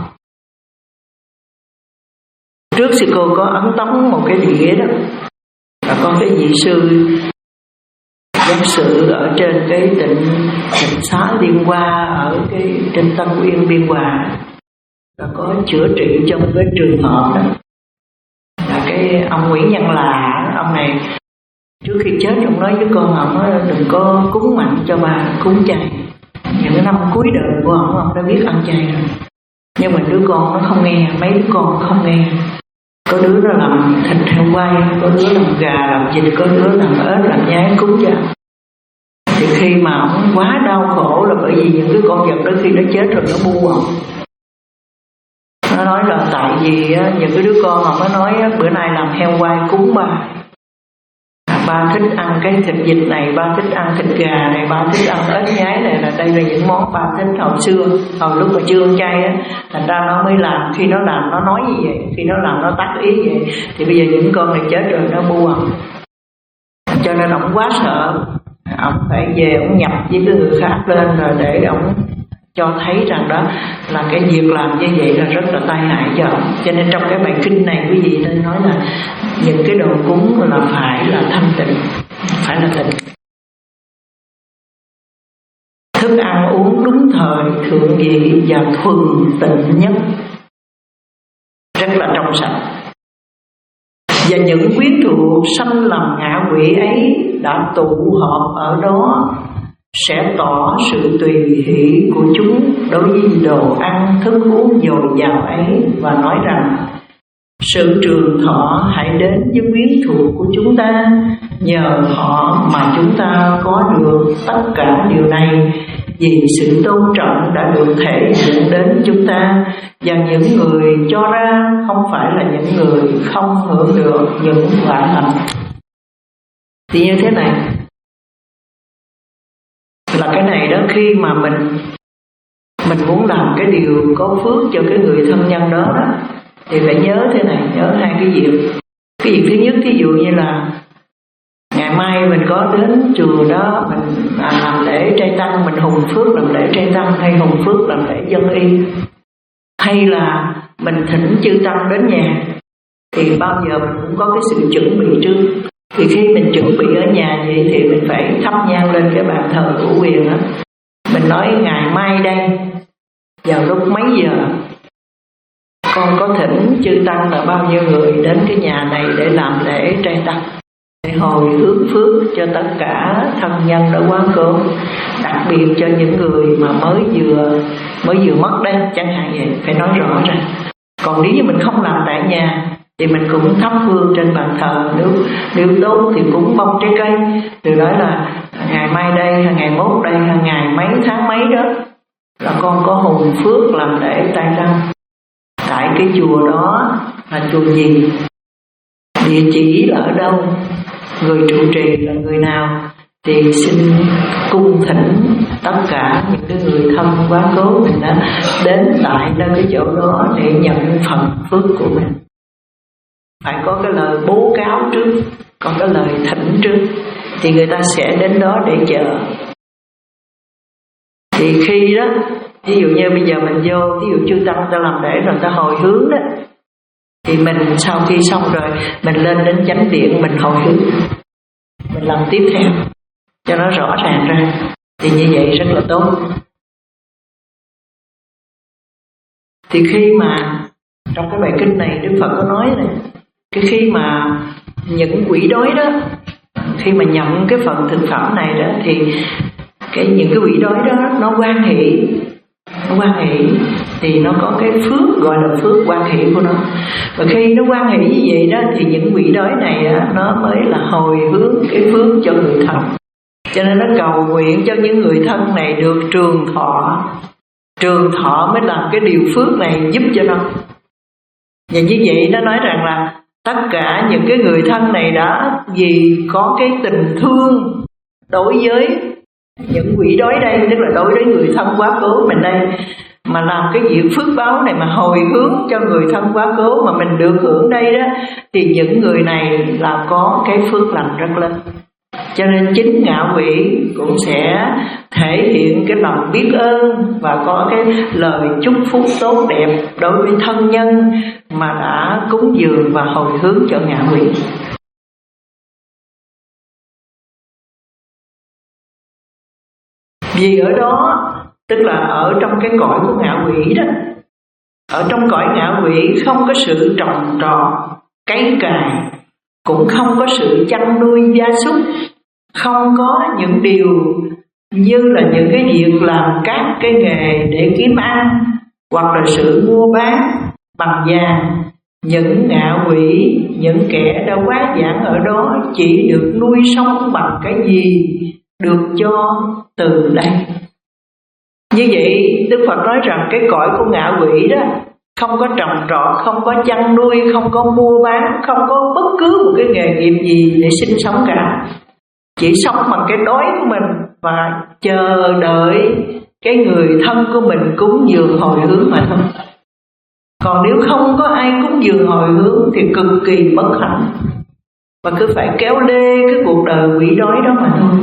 Trước sư cô có ấn tống một cái đĩa đó, là có cái vị sư giác sự ở trên cái tịnh tịnh xá Liên Hoa, ở cái trên Tân Uyên Biên Hòa, là có chữa trị trong cái trường hợp đó. Là cái ông Nguyễn Văn Là, ông này trước khi chết ông nói với con ông đó, đừng có cúng mặn cho bà, cúng chay. Những cái năm cuối đời của ông, ông đã biết ăn chay rồi, nhưng mà đứa con nó không nghe, mấy đứa con không nghe. Có đứa nó làm thịt heo quay, có đứa làm gà, làm vịt, có đứa làm ếch, làm nhái cúng cho. Thì khi mà ông quá đau khổ là bởi vì những cái con vật đó khi nó chết rồi nó bu ông. Nó nói là tại vì á, những cái đứa con ông nó nói á, bữa nay làm heo quay cúng ba. Ba thích ăn cái thịt vịt này, ba thích ăn thịt gà này, ba thích ăn ếch nhái này, là đây là những món ba thích hồi xưa, hồi lúc mà chưa ăn chay á, thành ra nó mới làm. Khi nó làm nó nói như vậy, khi nó làm nó tác ý vậy, thì bây giờ những con này chết rồi nó bu ông. Cho nên ông quá sợ, ông phải về ông nhập với cái người khác lên rồi để ông cho thấy rằng đó là cái việc làm như vậy là rất là tai hại cho ông. Cho nên trong cái bài kinh này quý vị nên nói là những cái đồ cúng là phải là thanh tịnh, phải là tịnh. Thức ăn uống đúng thời, thượng vị và thuần tịnh nhất, rất là trong sạch. Và những quyến thuộc sanh làm ngạ quỷ ấy đã tụ họp ở đó sẽ tỏ sự tùy hỷ của chúng đối với đồ ăn thức uống dồi dào ấy, và nói rằng sự trường thọ hãy đến với quyến thuộc của chúng ta, nhờ họ mà chúng ta có được tất cả điều này, vì sự tôn trọng đã được thể hiện đến chúng ta, và những người cho ra không phải là những người không hưởng được những quả lành. Thì như thế này là cái này đó, khi mà mình mình muốn làm cái điều có phước cho cái người thân nhân đó đó, thì phải nhớ thế này, nhớ hai cái việc. Cái việc thứ nhất, ví dụ như là ngày mai mình có đến chùa đó, mình à, làm lễ trai tăng, mình hùng phước làm lễ trai tăng, hay hùng phước làm lễ dân y, hay là mình thỉnh chư tăng đến nhà, thì bao giờ mình cũng có cái sự chuẩn bị trước. Thì khi mình chuẩn bị ở nhà vậy thì mình phải thắp nhang lên cái bàn thờ của quyền đó. Mình nói ngày mai đây vào lúc mấy giờ con có thỉnh chư tăng là bao nhiêu người đến cái nhà này để làm lễ trai tăng, để hồi hướng phước cho tất cả thân nhân đã quá cố, đặc biệt cho những người mà mới vừa mới vừa mất đây chẳng hạn vậy, phải nói rõ ra. Còn nếu như mình không làm tại nhà thì mình cũng thắp hương trên bàn thờ, nếu nếu tốt thì cũng bông trái cây, từ đó là ngày mai đây, ngày mốt đây, ngày mấy tháng mấy đó là con có hùng phước làm lễ trai tăng tại cái chùa đó. Là chùa gì, địa chỉ là ở đâu, người trụ trì là người nào, thì xin cung thỉnh tất cả những cái người thân quá cố mình đã đến tại nơi cái chỗ đó để nhận phần phước của mình. Phải có cái lời bố cáo trước, có cái lời thỉnh trước, thì người ta sẽ đến đó để chờ. Thì khi đó, ví dụ như bây giờ mình vô, ví dụ chư tăng ta làm lễ rồi ta hồi hướng đó, thì mình sau khi xong rồi mình lên đến chánh điện mình hồi hướng, mình làm tiếp theo cho nó rõ ràng ra, thì như vậy rất là tốt. Thì khi mà trong cái bài kinh này Đức Phật có nói này, cái khi mà những quỷ đói đó, khi mà nhận cái phần thực phẩm này đó, thì cái những cái quỷ đói đó nó hoan hỷ, nó hoan hỷ thì nó có cái phước gọi là phước hoan hỷ của nó. Và khi nó hoan hỷ như vậy đó, thì những quỷ đói này đó, nó mới là hồi hướng cái phước cho người thân. Cho nên nó cầu nguyện cho những người thân này được trường thọ. Trường thọ mới làm cái điều phước này giúp cho nó. Và như vậy nó nói rằng là tất cả những cái người thân này đã vì có cái tình thương đối với những quỷ đói đây, tức là đối với người thân quá cố mình đây, mà làm cái việc phước báo này mà hồi hướng cho người thân quá cố mà mình được hưởng đây đó, thì những người này là có cái phước lành rất lớn. Cho nên chính ngạ quỷ cũng sẽ thể hiện cái lòng biết ơn và có cái lời chúc phúc tốt đẹp đối với thân nhân mà đã cúng dường và hồi hướng cho ngạ quỷ. Vì ở đó, tức là ở trong cái cõi của ngạ quỷ đó, ở trong cõi ngạ quỷ không có sự trồng trọt, cấy cày, cũng không có sự chăn nuôi gia súc, không có những điều như là những cái việc làm các cái nghề để kiếm ăn, hoặc là sự mua bán bằng vàng, những ngạ quỷ, những kẻ đã quá giảng ở đó chỉ được nuôi sống bằng cái gì được cho từ đây. Như vậy Đức Phật nói rằng cái cõi của ngạ quỷ đó không có trồng trọt, không có chăn nuôi, không có mua bán, không có bất cứ một cái nghề nghiệp gì để sinh sống cả. Chỉ sống bằng cái đói của mình và chờ đợi cái người thân của mình cúng dường hồi hướng mà thôi. Còn nếu không có ai cúng dường hồi hướng thì cực kỳ bất hạnh, và cứ phải kéo lê cái cuộc đời quỷ đói đó mà thôi.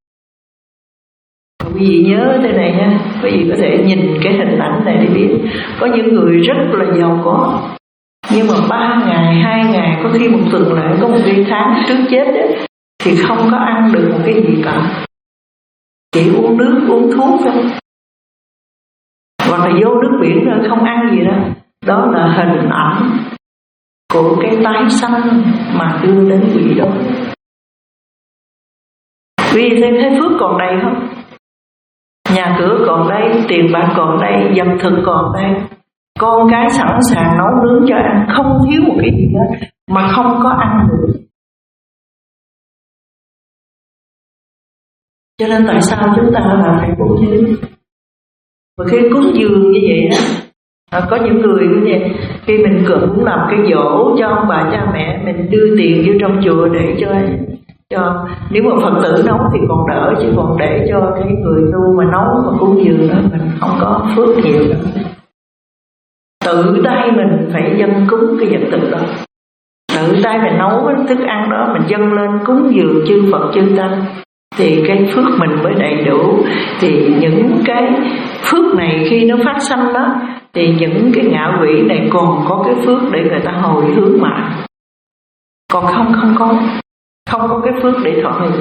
Quý vị nhớ thế này nha, quý vị có thể nhìn cái hình ảnh này để biết. Có những người rất là giàu có, nhưng mà ba ngày, hai ngày, có khi một tuần lại, có một cái tháng trước chết ấy, thì không có ăn được một cái gì cả, chỉ uống nước, uống thuốc thôi, hoặc là vô nước biển rồi không ăn gì đó. Đó là hình ảnh của cái tái sanh mà đưa đến quỷ đói. Quý vị thấy phước còn đầy không? Nhà cửa còn đây, tiền bạc còn đây, vật thực còn đây, con cái sẵn sàng nấu nướng cho ăn, không thiếu một cái gì hết mà không có ăn được. Cho nên tại sao chúng ta là phải cúng dường? Và khi cúng dường như vậy đó, à, có những người như vậy, khi mình cũng làm cái giỗ cho ông bà cha mẹ, mình đưa tiền vô trong chùa để cho cho nếu mà Phật tử nấu thì còn đỡ, chứ còn để cho cái người tu mà nấu mà cúng dường đó mình không có phước nhiều đâu. Tự tay mình phải dâng cúng cái vật thực đó, tự tay mình nấu cái thức ăn đó, mình dâng lên cúng dường chư Phật chư Tăng, thì cái phước mình mới đầy đủ. Thì những cái phước này khi nó phát sanh đó, thì những cái ngạ quỷ này còn có cái phước để người ta hồi hướng mà. Còn không không có không có cái phước để thọ hưởng.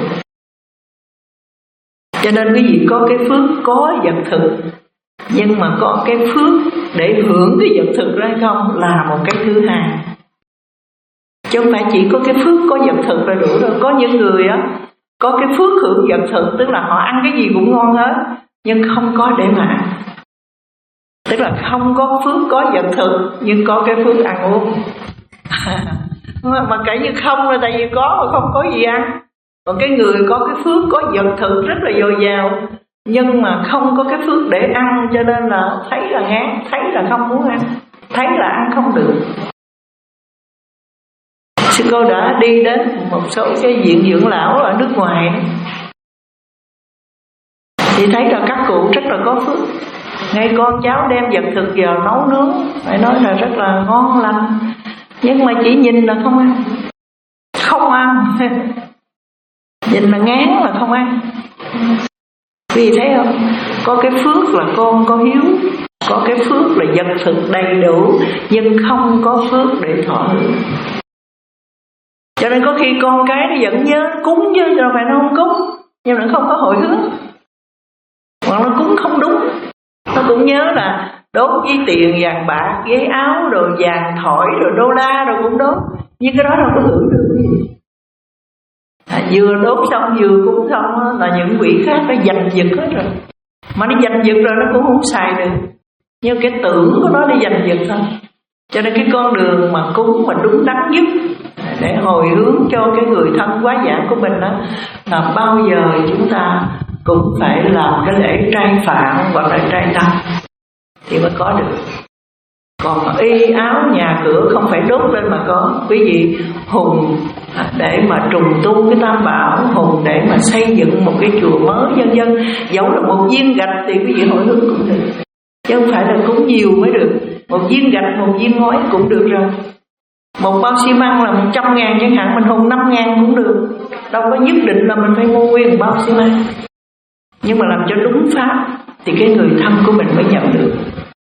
Cho nên cái gì có cái phước có vật thực, nhưng mà có cái phước để hưởng cái vật thực ra không là một cái thứ hai. Chứ không phải chỉ có cái phước có vật thực là đủ đâu. Có những người á có cái phước hưởng vật thực, tức là họ ăn cái gì cũng ngon hết, nhưng không có để mà ăn. Tức là không có phước có vật thực, nhưng có cái phước ăn uống. Mà kể như không là tại vì có mà không có gì ăn. Còn cái người có cái phước có vật thực rất là dồi dào, nhưng mà không có cái phước để ăn, cho nên là thấy là ngán, thấy là không muốn ăn, thấy là ăn không được. Sư cô đã đi đến một số cái viện dưỡng lão ở nước ngoài thì thấy là các cụ rất là có phước. Ngay con cháu đem vật thực vào nấu nướng, phải nói là rất là ngon lành, nhưng mà chỉ nhìn là không ăn, không ăn nhìn là ngán là không ăn. Vì thấy không, có cái phước là con có hiếu, có cái phước là vật thực đầy đủ, nhưng không có phước để thọ hưởng. Cho nên có khi con cái nó vẫn nhớ cúng chứ đâu phải nó không cúng, nhưng nó không có hồi hướng, hoặc nó cúng không đúng. Nó cũng nhớ là đốt với tiền vàng bạc, ghế áo, đồ vàng thỏi, đồ đô la, đồ cũng đốt, nhưng cái đó đâu có hưởng được gì. À, vừa đốt xong vừa cúng xong là những quỷ khác nó giành giật hết rồi, mà nó giành giật rồi nó cũng không xài được, nhưng cái tưởng của nó để giành giật thôi. Cho nên cái con đường mà cúng mà đúng đắn nhất để hồi hướng cho cái người thân quá giảng của mình đó, là bao giờ chúng ta cũng phải làm cái lễ trai phạn hoặc là trai tăng thì mới có được. Còn y áo nhà cửa không phải đốt lên mà có. Quý vị hùng để mà trùng tu cái tam bảo, hùng để mà xây dựng một cái chùa mới vân vân, dẫu là một viên gạch thì quý vị hồi hướng cũng được, chứ không phải là cúng nhiều mới được. Một viên gạch, một viên ngói cũng được rồi. Một bao xi măng là một trăm ngàn chẳng hạn, mình hùng năm ngàn cũng được, đâu có nhất định là mình phải mua nguyên bao xi măng. Nhưng mà làm cho đúng pháp thì cái người thân của mình mới nhận được.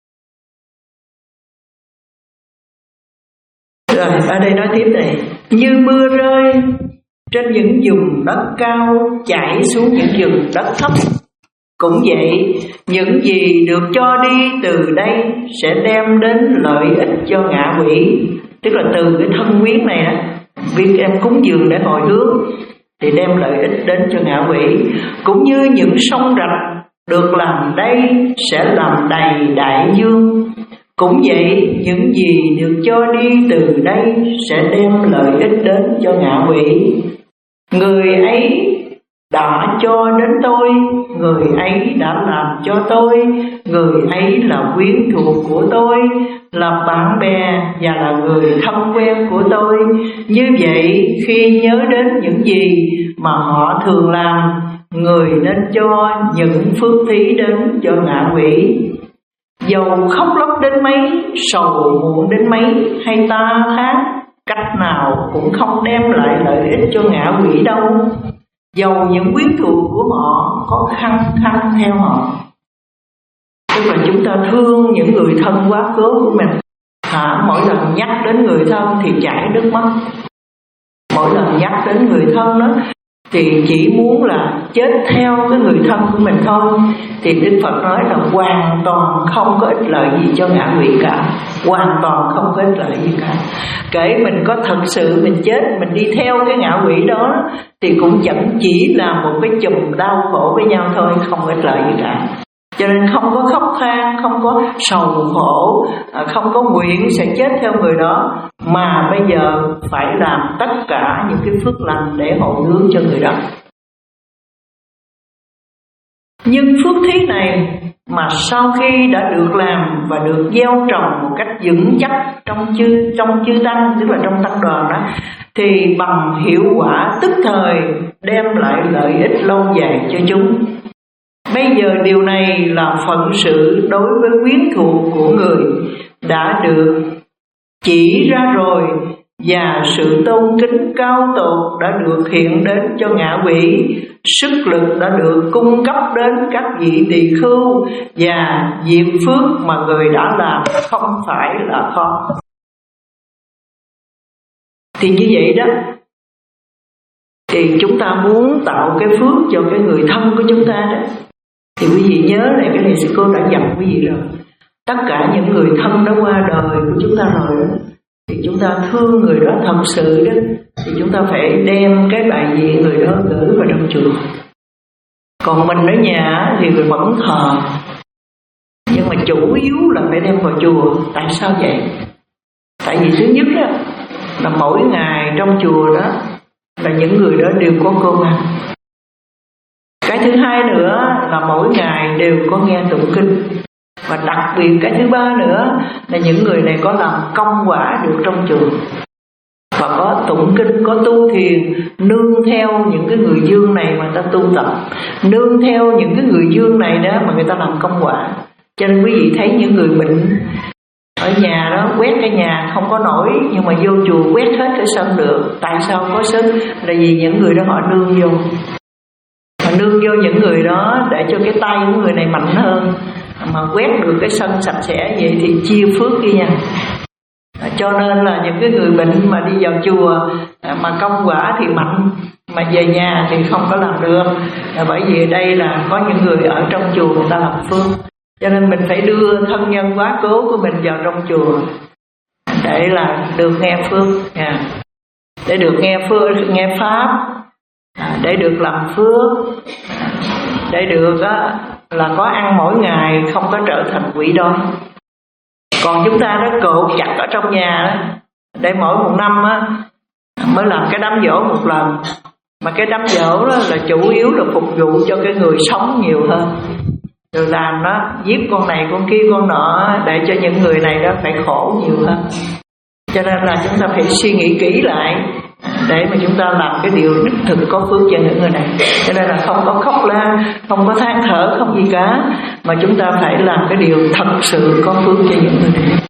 Rồi ở đây nói tiếp này: như mưa rơi trên những vùng đất cao chảy xuống những vùng đất thấp, cũng vậy, những gì được cho đi từ đây sẽ đem đến lợi ích cho ngạ quỷ. Tức là từ cái thân quyến này á, việc em cúng dường để hồi hướng thì đem lợi ích đến cho ngạ quỷ. Cũng như những sông rạch được làm đây sẽ làm đầy đại dương, Cũng vậy, những gì được cho đi từ đây sẽ đem lợi ích đến cho ngạ quỷ. Người ấy đã cho đến tôi, người ấy đã làm cho tôi, người ấy là quyến thuộc của tôi, là bạn bè và là người thân quen của tôi. Như vậy, khi nhớ đến những gì mà họ thường làm, người nên cho những phước thí đến cho ngạ quỷ. Dầu khóc lóc đến mấy, sầu muộn đến mấy, hay ta khác, cách nào cũng không đem lại lợi ích cho ngạ quỷ đâu. Dầu những quyến thuộc của họ có khăng khăng theo họ. Tức là chúng ta thương những người thân quá cố của mình, à, mỗi lần nhắc đến người thân thì chảy nước mắt. Mỗi lần nhắc đến người thân đó thì chỉ muốn là chết theo cái người thân của mình thôi. Thì Đức Phật nói là hoàn toàn không có ích lợi gì cho ngạ quỷ cả, hoàn toàn không có ích lợi gì cả. Kể mình có thật sự mình chết, mình đi theo cái ngạ quỷ đó thì cũng chẳng chỉ là một cái chùm đau khổ với nhau thôi, không có ích lợi gì cả. Cho nên không có khóc than, không có sầu khổ, không có nguyện sẽ chết theo người đó, mà bây giờ phải làm tất cả những cái phước lành để hồi hướng cho người đó. Nhưng phước thí này mà sau khi đã được làm và được gieo trồng một cách vững chắc trong chư trong chư tăng, tức là trong tăng đoàn đó, thì bằng hiệu quả tức thời đem lại lợi ích lâu dài cho chúng. Bây giờ điều này là phận sự đối với quyến thuộc của người đã được chỉ ra rồi, và sự tôn kính cao tột đã được hiện đến cho ngạ quỷ. Sức lực đã được cung cấp đến các vị tỳ khưu, và việc phước mà người đã làm không phải là khó. Thì như vậy đó, thì chúng ta muốn tạo cái phước cho cái người thân của chúng ta đó, thì quý vị nhớ lại cái này sư cô đã dặn quý vị rồi. Tất cả những người thân đã qua đời của chúng ta rồi đó, thì chúng ta thương người đó thật sự đó, thì chúng ta phải đem cái bài vị người đó gửi vào trong chùa. Còn mình ở nhà thì người vẫn thờ, nhưng mà chủ yếu là phải đem vào chùa. Tại sao vậy? Tại vì thứ nhất đó, là mỗi ngày trong chùa đó là những người đó đều có cơm ăn. Cái thứ hai nữa là mỗi ngày đều có nghe tụng kinh. Và đặc biệt cái thứ ba nữa là những người này có làm công quả được trong chùa, và có tụng kinh, có tu thiền, nương theo những cái người dương này mà ta tu tập, nương theo những cái người dương này đó mà người ta làm công quả. Cho nên quý vị thấy những người bệnh ở nhà đó quét cái nhà không có nổi, nhưng mà vô chùa quét hết cái sân được. Tại sao có sức? Là vì những người đó họ nương vô, họ nương vô những người đó để cho cái tay của người này mạnh hơn, mà quét được cái sân sạch sẽ vậy thì chia phước với nhau. Cho nên là những cái người bệnh mà đi vào chùa mà công quả thì mạnh, mà về nhà thì không có làm được. Là bởi vì đây là có những người ở trong chùa người ta làm phước, cho nên mình phải đưa thân nhân quá cố của mình vào trong chùa để là được nghe phước, để được nghe phước, nghe pháp, để được làm phước, để được là có ăn mỗi ngày, không có trở thành quỷ đói. Còn chúng ta nó cột chặt ở trong nhà đó, để mỗi một năm á mới làm cái đám giỗ một lần, mà cái đám giỗ đó là chủ yếu là phục vụ cho cái người sống nhiều hơn, rồi làm nó giết con này con kia con nọ để cho những người này đó phải khổ nhiều hơn. Cho nên là chúng ta phải suy nghĩ kỹ lại để mà chúng ta làm cái điều đích thực có phước cho những người này. Cho nên là không có khóc la, không có than thở, không gì cả, mà chúng ta phải làm cái điều thật sự có phước cho những người này.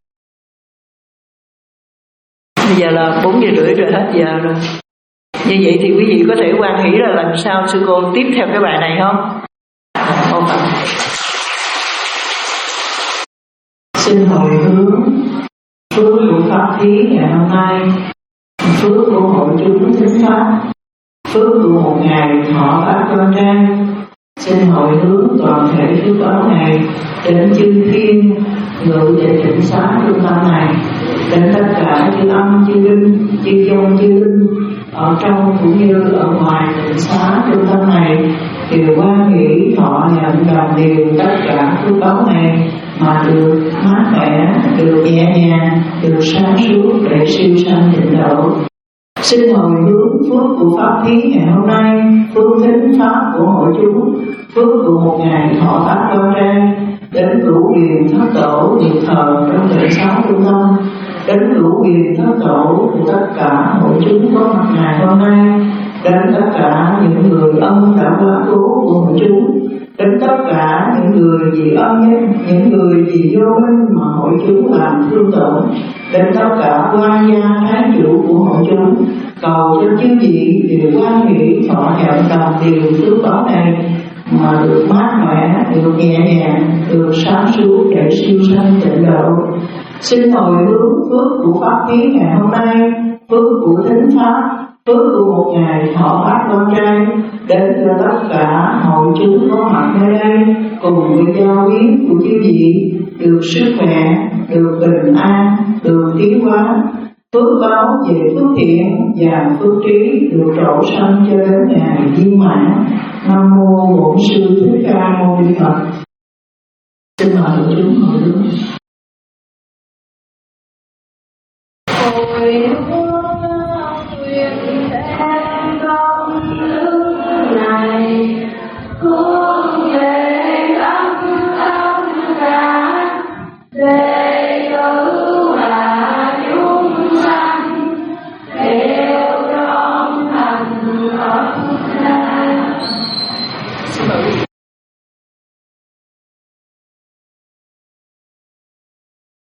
Bây giờ là bốn giờ rưỡi rồi, hết giờ rồi. Như vậy thì quý vị có thể quan nghĩ là lần sau sư cô tiếp theo cái bài này không? Không phải. Xin hồi hướng phước của pháp thí ngày hôm nay, phước của hội chúng thính pháp, phước của một ngày họ bác quan trang. Xin hồi hướng toàn thể phước báo này đến chư thiên ngự về tịnh xá trung tâm này, đến tất cả chư âm chư linh chư dông chư linh ở trong cũng như ở ngoài tịnh xá trung tâm này, đều quan nghĩ họ nhận làm điều tất cả phước báo này mà được mát mẻ, được nhẹ nhàng, được sáng suốt để siêu sanh tịnh độ. Xin hồi hướng phước của pháp thí ngày hôm nay, phước thính pháp của hội chúng, phước của một ngày thọ pháp quan trai, đến đủ quyền thất tổ được thờ trong lễ sáu trung tâm, đến đủ quyền thất tổ của tất cả hội chúng có mặt ngày hôm nay, đến tất cả những người ân đã quá cố của hội chúng, đến tất cả những người vì ân nhân, những người vì vô minh mà hội chúng làm thương tổn, đến tất cả quan gia thái chủ của hội chúng, cầu cho chư vị đều quan hỷ thọ nhận đồng điều phước báo này mà được mát mẻ, được nhẹ nhàng, được sáng suốt để siêu sanh tịnh độ. Xin hồi hướng phước của pháp thí ngày hôm nay, phước của thính pháp, phước của một ngày thọ pháp quan trai, đến cho tất cả hội chúng có mặt nơi đây cùng với giao biến của chư vị được sức khỏe, được bình an, được tiến hóa, phước báo về phước thiện và phước trí được trổ sanh cho đến ngày viên mãn. Nam mô Bổn Sư Thích Ca Mâu Ni Phật. Xin mời hội chúng hồi hướng. Hồi hướng nguyện đem công đức này